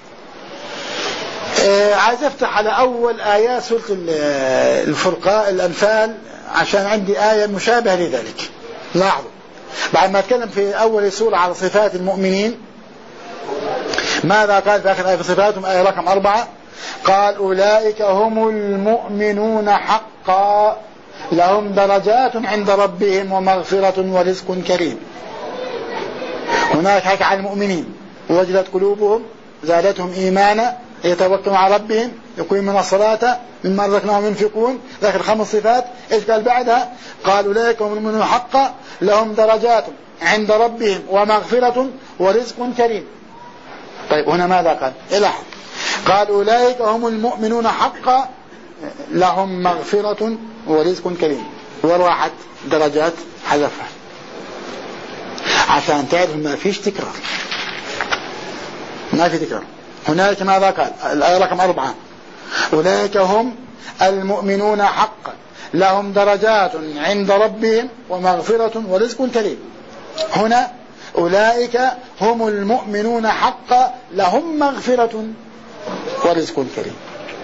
آه عايز أفتح على أول آيات سورة الفرقان الأنفال، عشان عندي آية مشابهة لذلك. لاحظوا، بعد ما أتكلم في أول السورة على صفات المؤمنين، ماذا قال في آخر آية في صفاتهم؟ آية رقم أربعة، قال أولئك هم المؤمنون حقا حقا لهم درجات عند ربهم ومغفرة ورزق كريم. هناك حكى عن المؤمنين وجلت قلوبهم زادتهم إيمانا يتوكلون على ربهم يقيمون الصلاة مما رزقناهم ينفقون. ذكر خمس صفات. إيش قال بعدها؟ قال أولئك هم المؤمنون حقا لهم درجات عند ربهم ومغفرة ورزق كريم. طيب هنا ماذا قال؟ إلحظ. قال أولئك هم المؤمنون حقا لهم مغفرة ورزق كريم، وراحت درجات حذفها عشان تعرف ما فيش تكرار، ما في تكرار. هناك ماذا قال؟ الآية رقم أربعة أولئك هم المؤمنون حقا لهم درجات عند ربهم ومغفرة ورزق كريم. هنا أولئك هم المؤمنون حقا لهم مغفرة ورزق كريم.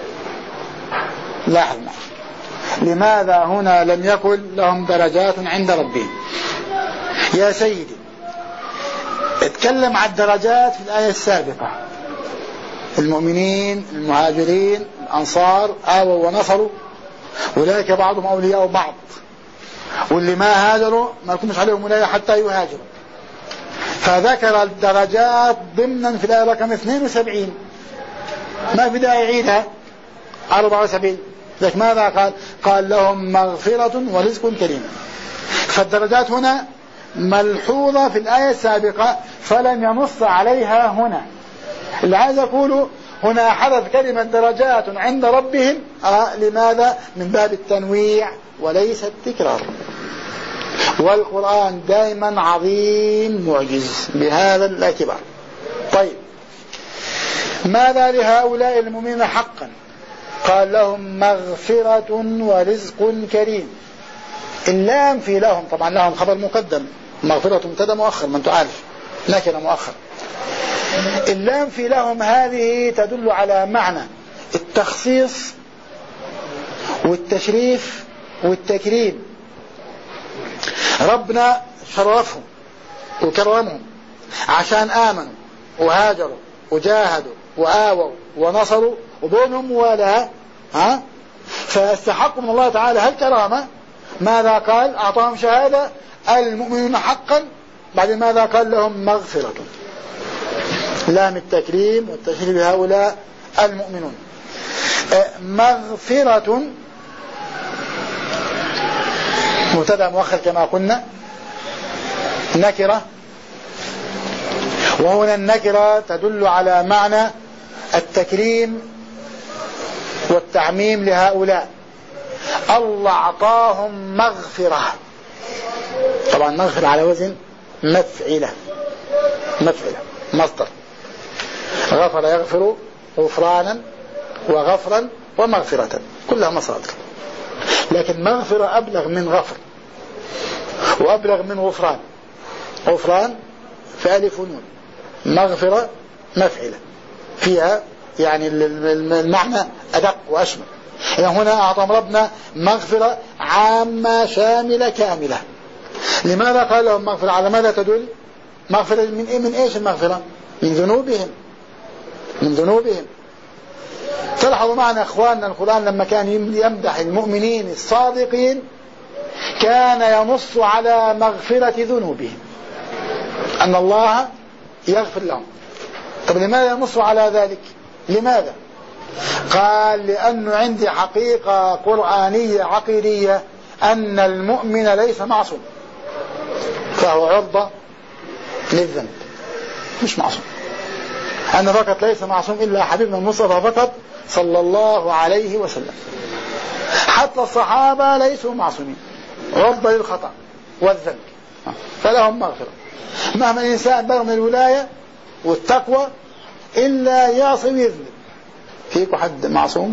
لاحظنا لماذا هنا لم يقل لهم درجات عند ربهم؟ يا سيدي اتكلم عن الدرجات في الآية السابقة، المؤمنين المهاجرين الأنصار آووا ونصروا أولئك بعضهم أولياء بعض، واللي ما هاجروا ما يكونش عليهم ولاية حتى يهاجروا. فذكر الدرجات ضمنا في الآية رقم اثنين وسبعين، ما في داعي يعيدها أربعة وسبعين. لك ماذا قال؟ قال لهم مغفرة ورزق كريم. فالدرجات هنا ملحوظة في الآية السابقة فلم ينص عليها هنا. اللي عايز أقوله هنا حدث كلمة درجات عند ربهم. آه لماذا؟ من باب التنويع وليس التكرار. والقرآن دائما عظيم معجز بهذا الاعتبار. طيب ماذا لهؤلاء المؤمنين حقا؟ قال لهم مغفرة ورزق كريم. اللام في لهم، طبعا لهم خبر مقدم، مغفرة مبتدا مؤخر ما انتم عارف، نكرة مؤخر. اللام في لهم هذه تدل على معنى التخصيص والتشريف والتكريم. ربنا شرفهم وكرمهم عشان آمنوا وهاجروا وجاهدوا وآووا ونصروا وبينهم ولا ها فاستحقوا من الله تعالى هالكرامة. ماذا قال؟ أعطاهم شهادة المؤمنون حقا، بعد ماذا قال؟ لهم مغفرة. لام التكريم والتشريف بهؤلاء المؤمنون. مغفرة مبتدا مؤخر كما قلنا، نكرة، وهنا النكرة تدل على معنى التكريم والتعميم لهؤلاء. الله أعطاهم مغفرة، طبعا مغفرة على وزن مفعلة، مفعلة مصدر، غفر يغفر غفرانا وغفرا ومغفرة كلها مصادر، لكن مغفرة أبلغ من غفر وأبلغ من غفران. غفران فألف ونون، مغفرة مفعلة فيها يعني المعنى أدق وأشمل. يعني هنا أعطاهم ربنا مغفرة عامة شاملة كاملة. لماذا قال لهم مغفرة؟ على ماذا تدل؟ مغفرة من إيه؟ من إيش المغفرة؟ من ذنوبهم، من ذنوبهم. تلاحظوا معنا أخواننا القرآن لما كان يمدح المؤمنين الصادقين كان ينص على مغفرة ذنوبهم، أن الله يغفر لهم. طب لماذا ينص على ذلك؟ لماذا؟ قال لأنه عندي حقيقة قرآنية عقيدية أن المؤمن ليس معصوم، فهو عرضة للذنب، مش معصوم. أنا فقط ليس معصوم إلا حبيبنا المصطفى فقط صلى الله عليه وسلم. حتى الصحابة ليسوا معصومين، عرضة للخطأ والذنب، فلهم مغفرة. مهما الإنسان بلغ من الولاية والتقوى إلا يعصي ويذنب. فيكم حد معصوم؟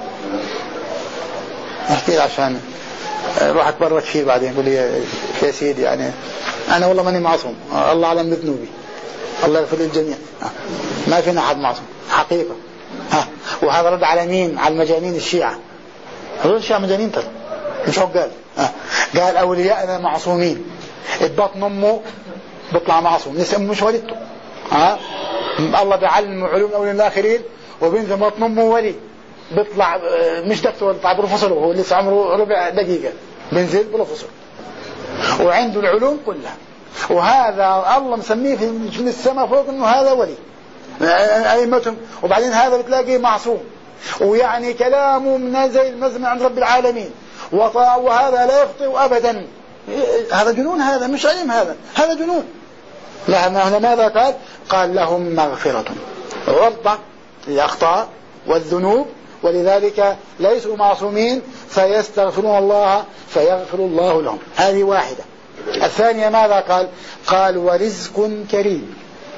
احكي لي عشان روح اتبرك فيه بعدين يقول لي يا سيدي يعني أنا والله ماني معصوم، الله أعلم بذنوبي، الله يغفر للجميع. ما فينا أحد معصوم حقيقة. ها وهذا رد على مين؟ على المجانين الشيعة. هذول الشيعة مجانين ترى، مش قال قال أولياءنا معصومين، بطن أمه بيطلع معصوم، نسأل مش ولدته. ها الله بيعلم علوم الأولين الآخرين وبينزل بطن أمه ولي. بيطلع مش دكتور، بيطلع بروفيسور وهو لسه عمره ربع دقيقة، بنزل بروفيسور وعنده العلوم كلها، وهذا الله مسميه في السماء فوق انه هذا ولي أئمتهم. وبعدين هذا بتلاقيه معصوم، ويعني كلامه من زي المزمع عند رب العالمين، وهذا لا يخطئ أبدا. هذا جنون، هذا مش علم، هذا هذا جنون. لا، ماذا قال؟ قال لهم مغفرة ورضى الأخطاء والذنوب، ولذلك ليسوا معصومين، فيستغفرون الله فيغفر الله لهم. هذه واحدة. الثانية ماذا قال؟ قال ورزق كريم.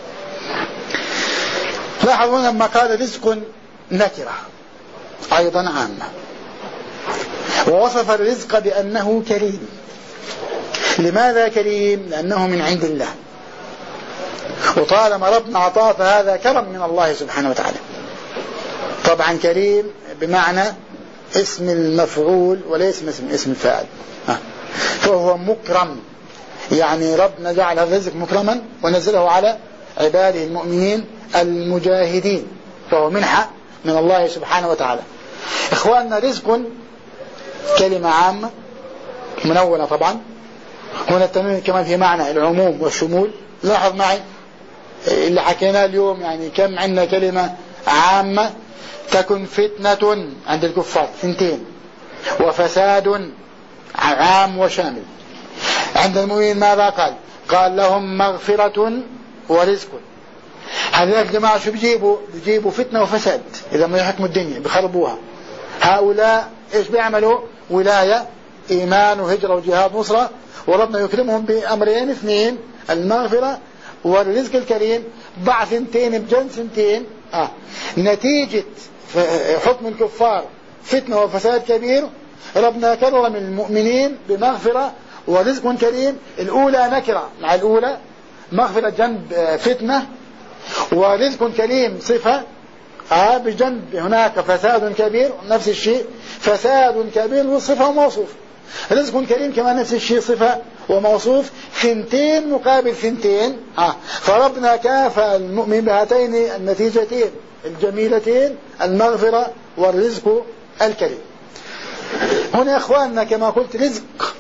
لاحظوا لما قال رزق نكرة أيضا عامة، ووصف الرزق بأنه كريم. لماذا كريم؟ لأنه من عند الله، وطالما ربنا أعطاه فهذا كرم من الله سبحانه وتعالى. طبعا كريم بمعنى اسم المفعول وليس اسم اسم الفاعل، فهو مكرم، يعني ربنا جعل الرزق مكرما ونزله على عباده المؤمنين المجاهدين، فهو منحة من الله سبحانه وتعالى. إخواننا، رزق كلمة عامة منونة طبعا، هنا التنوين كمان في معنى العموم والشمول. لاحظ معي اللي حكيناه اليوم، يعني كم عندنا كلمة عامة تكن فتنة عند الكفار ثنتين، وفساد عام وشامل. عند المؤمنين ماذا قال؟ قال لهم مغفرة ورزق. هذول الجماعة شو بيجيبوا؟ بيجيبوا فتنة وفساد، إذا ما يحكموا الدنيا بيخربوها. هؤلاء إيش بيعملوا؟ ولاية، إيمان وهجرة وجهاد نصرة، وربنا يكرمهم بأمرين اثنين، المغفرة والرزق الكريم. بعد سنتين بجن سنتين آه. نتيجة حكم الكفار فتنة وفساد كبير، ربنا كرم المؤمنين بمغفرة ورزق كريم. الأولى نكرة مع الأولى، مغفرة جنب فتنة، ورزق كريم صفة آه بجنب هناك فساد كبير، نفس الشيء فساد كبير والصفة وموصوف. رزق كريم كمان نفس الشيء صفة وموصوف، ثنتين مقابل ثنتين آه. فربنا كافى المؤمن بهاتين النتيجتين الجميلتين، المغفرة والرزق الكريم. هنا يا إخواننا كما قلت رزق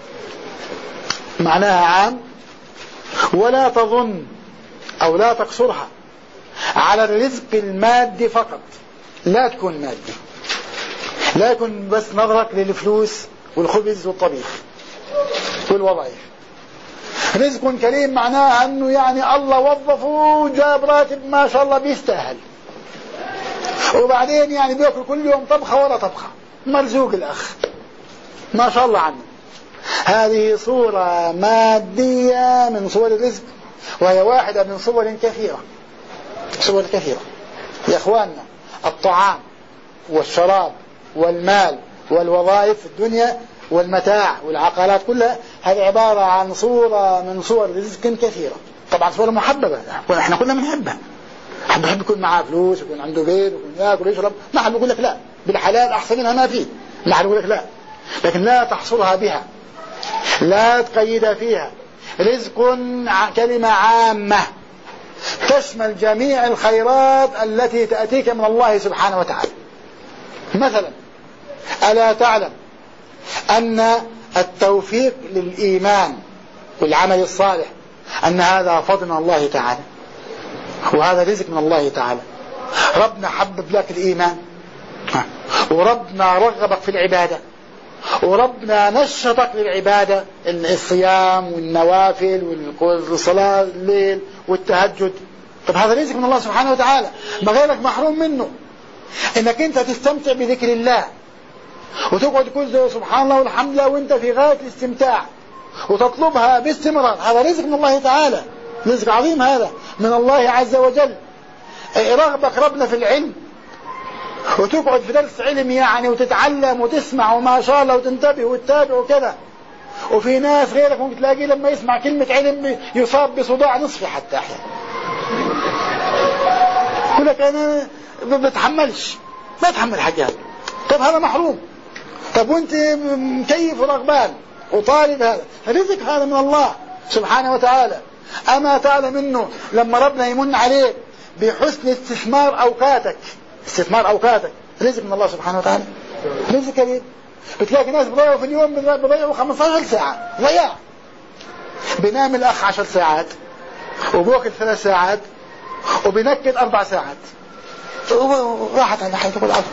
معناها عام، ولا تظن أو لا تقصرها على الرزق المادي فقط، لا تكون مادي، لا يكون بس نظرك للفلوس والخبز والطبيخ والوظائف. رزق كريم معناها أنه يعني الله وظفه وجاب راتب ما شاء الله بيستاهل، وبعدين يعني بيأكل كل يوم طبخة ولا طبخة، مرزوق الأخ ما شاء الله عنه. هذه صورة مادية من صور الرزق، وهي واحدة من صور كثيرة، صور كثيرة يا إخواننا. الطعام والشراب والمال والوظائف في الدنيا والمتاع والعقارات كلها، هذه عبارة عن صورة من صور رزق كثيرة. طبعا صورة محببة، احنا كلنا بنحبها، حد يحب يكون معاه فلوس ويكون عنده بيت ويكون ياكل ويشرب، ما حد بيقول لك لا، بالحلال أحسن منها ما فيه، ما حد بيقول لك لا، لكن لا تحصرها بها، لا تقيدها فيها. رزق كلمة عامة تشمل جميع الخيرات التي تأتيك من الله سبحانه وتعالى. مثلا ألا تعلم أن التوفيق للإيمان والعمل الصالح أن هذا فضل من الله تعالى، وهذا رزق من الله تعالى. ربنا حبب لك الإيمان، وربنا رغبك في العبادة، وربنا نشطك للعبادة، الصيام والنوافل والصلاة الليل والتهجد. طب هذا رزق من الله سبحانه وتعالى، ما غيرك محروم منه. انك انت تستمتع بذكر الله وتقعد تقول سبحان الله والحمد لله وانت في غاية الاستمتاع وتطلبها باستمرار، هذا رزق من الله تعالى، رزق عظيم هذا من الله عز وجل. رغبك ربنا في العلم وتقعد في درس علم يعني وتتعلم وتسمع وما شاء الله وتنتبه وتتابع وكذا. وفي ناس غيرك ممكن تلاقيه لما يسمع كلمة علم يصاب بصداع نصفي حتى أحيانا، يقول لك أنا ما بتحملش، ما تحمل حاجات. طب هذا محروم، طب وانت مكيف ورغبان وطالب، هذا رزق هذا من الله سبحانه وتعالى. أما تعلم أنه لما ربنا يمن عليك بحسن استثمار أوقاتك، استثمار أوقاتك رزق من الله سبحانه وتعالى، رزق كريم. بتلاقي ناس بضيعوا في اليوم بضيعوا خمسة عشر ساعة ضياع، بينام الأخ عشر ساعات وبوكل ثلاث ساعات وبينكد أربع ساعات وراحت على حياته والعفو.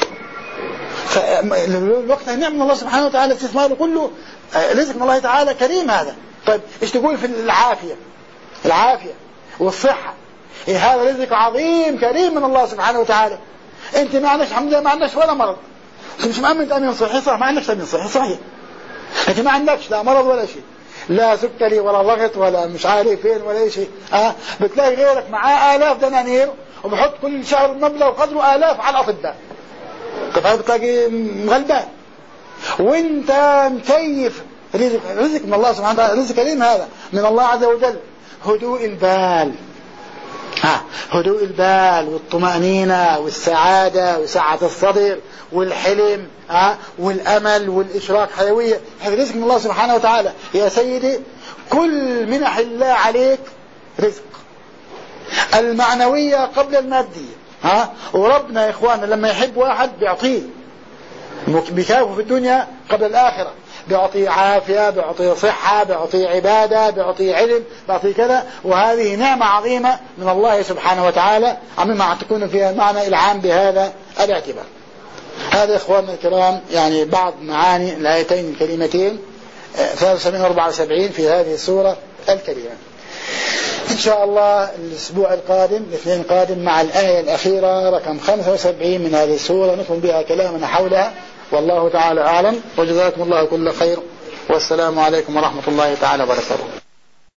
فالوقت نعم من الله سبحانه وتعالى، استثماره كله رزق من الله تعالى كريم هذا. طيب ايش تقول في العافية؟ العافية والصحة، إيه هذا رزق عظيم كريم من الله سبحانه وتعالى. انت ما عندكش الحمد لله، ما عندكش ولا مرض، انت مش مأمن تأمين صحي صح، ما عندكش تأمين صحي صحيح، انت ما عندكش لا مرض ولا شيء، لا سكري ولا ضغط ولا مش عارف فين ولا شيء. اه بتلاقي غيرك معاه آلاف دنانير وبحط كل شهر مبلغ قدره آلاف على الأطباء، طيب بتلاقي مغلبان وانت مكيف. رزق رزق من الله سبحانه وتعالى، رزق كريم هذا من الله عز وجل. هدوء البال، ها هدوء البال والطمأنينة والسعادة وسعة الصدر والحلم، ها والأمل والإشراق حيوية، هذا رزق من الله سبحانه وتعالى. يا سيدي كل منح الله عليك رزق، المعنوية قبل المادية. ها وربنا يا إخوانا لما يحب واحد بيعطيه، بيكافه في الدنيا قبل الآخرة، بيعطيه عافية، بيعطيه صحة، بيعطيه عبادة، بيعطيه علم، بيعطيه كذا. وهذه نعمة عظيمة من الله سبحانه وتعالى، عمما تكون فيها المعنى العام بهذا الاعتبار. هذا إخواننا الكرام يعني بعض معاني الآيتين الكريمتين ثلاثة وسبعين وأربعة وسبعين في هذه السورة الكريمة. إن شاء الله الأسبوع القادم الاثنين القادم مع الآية الأخيرة رقم خمسة وسبعين من هذه السورة نكمل بها كلامنا حولها، والله تعالى أعلم، وجزاكم الله كل خير، والسلام عليكم ورحمة الله تعالى وبركاته.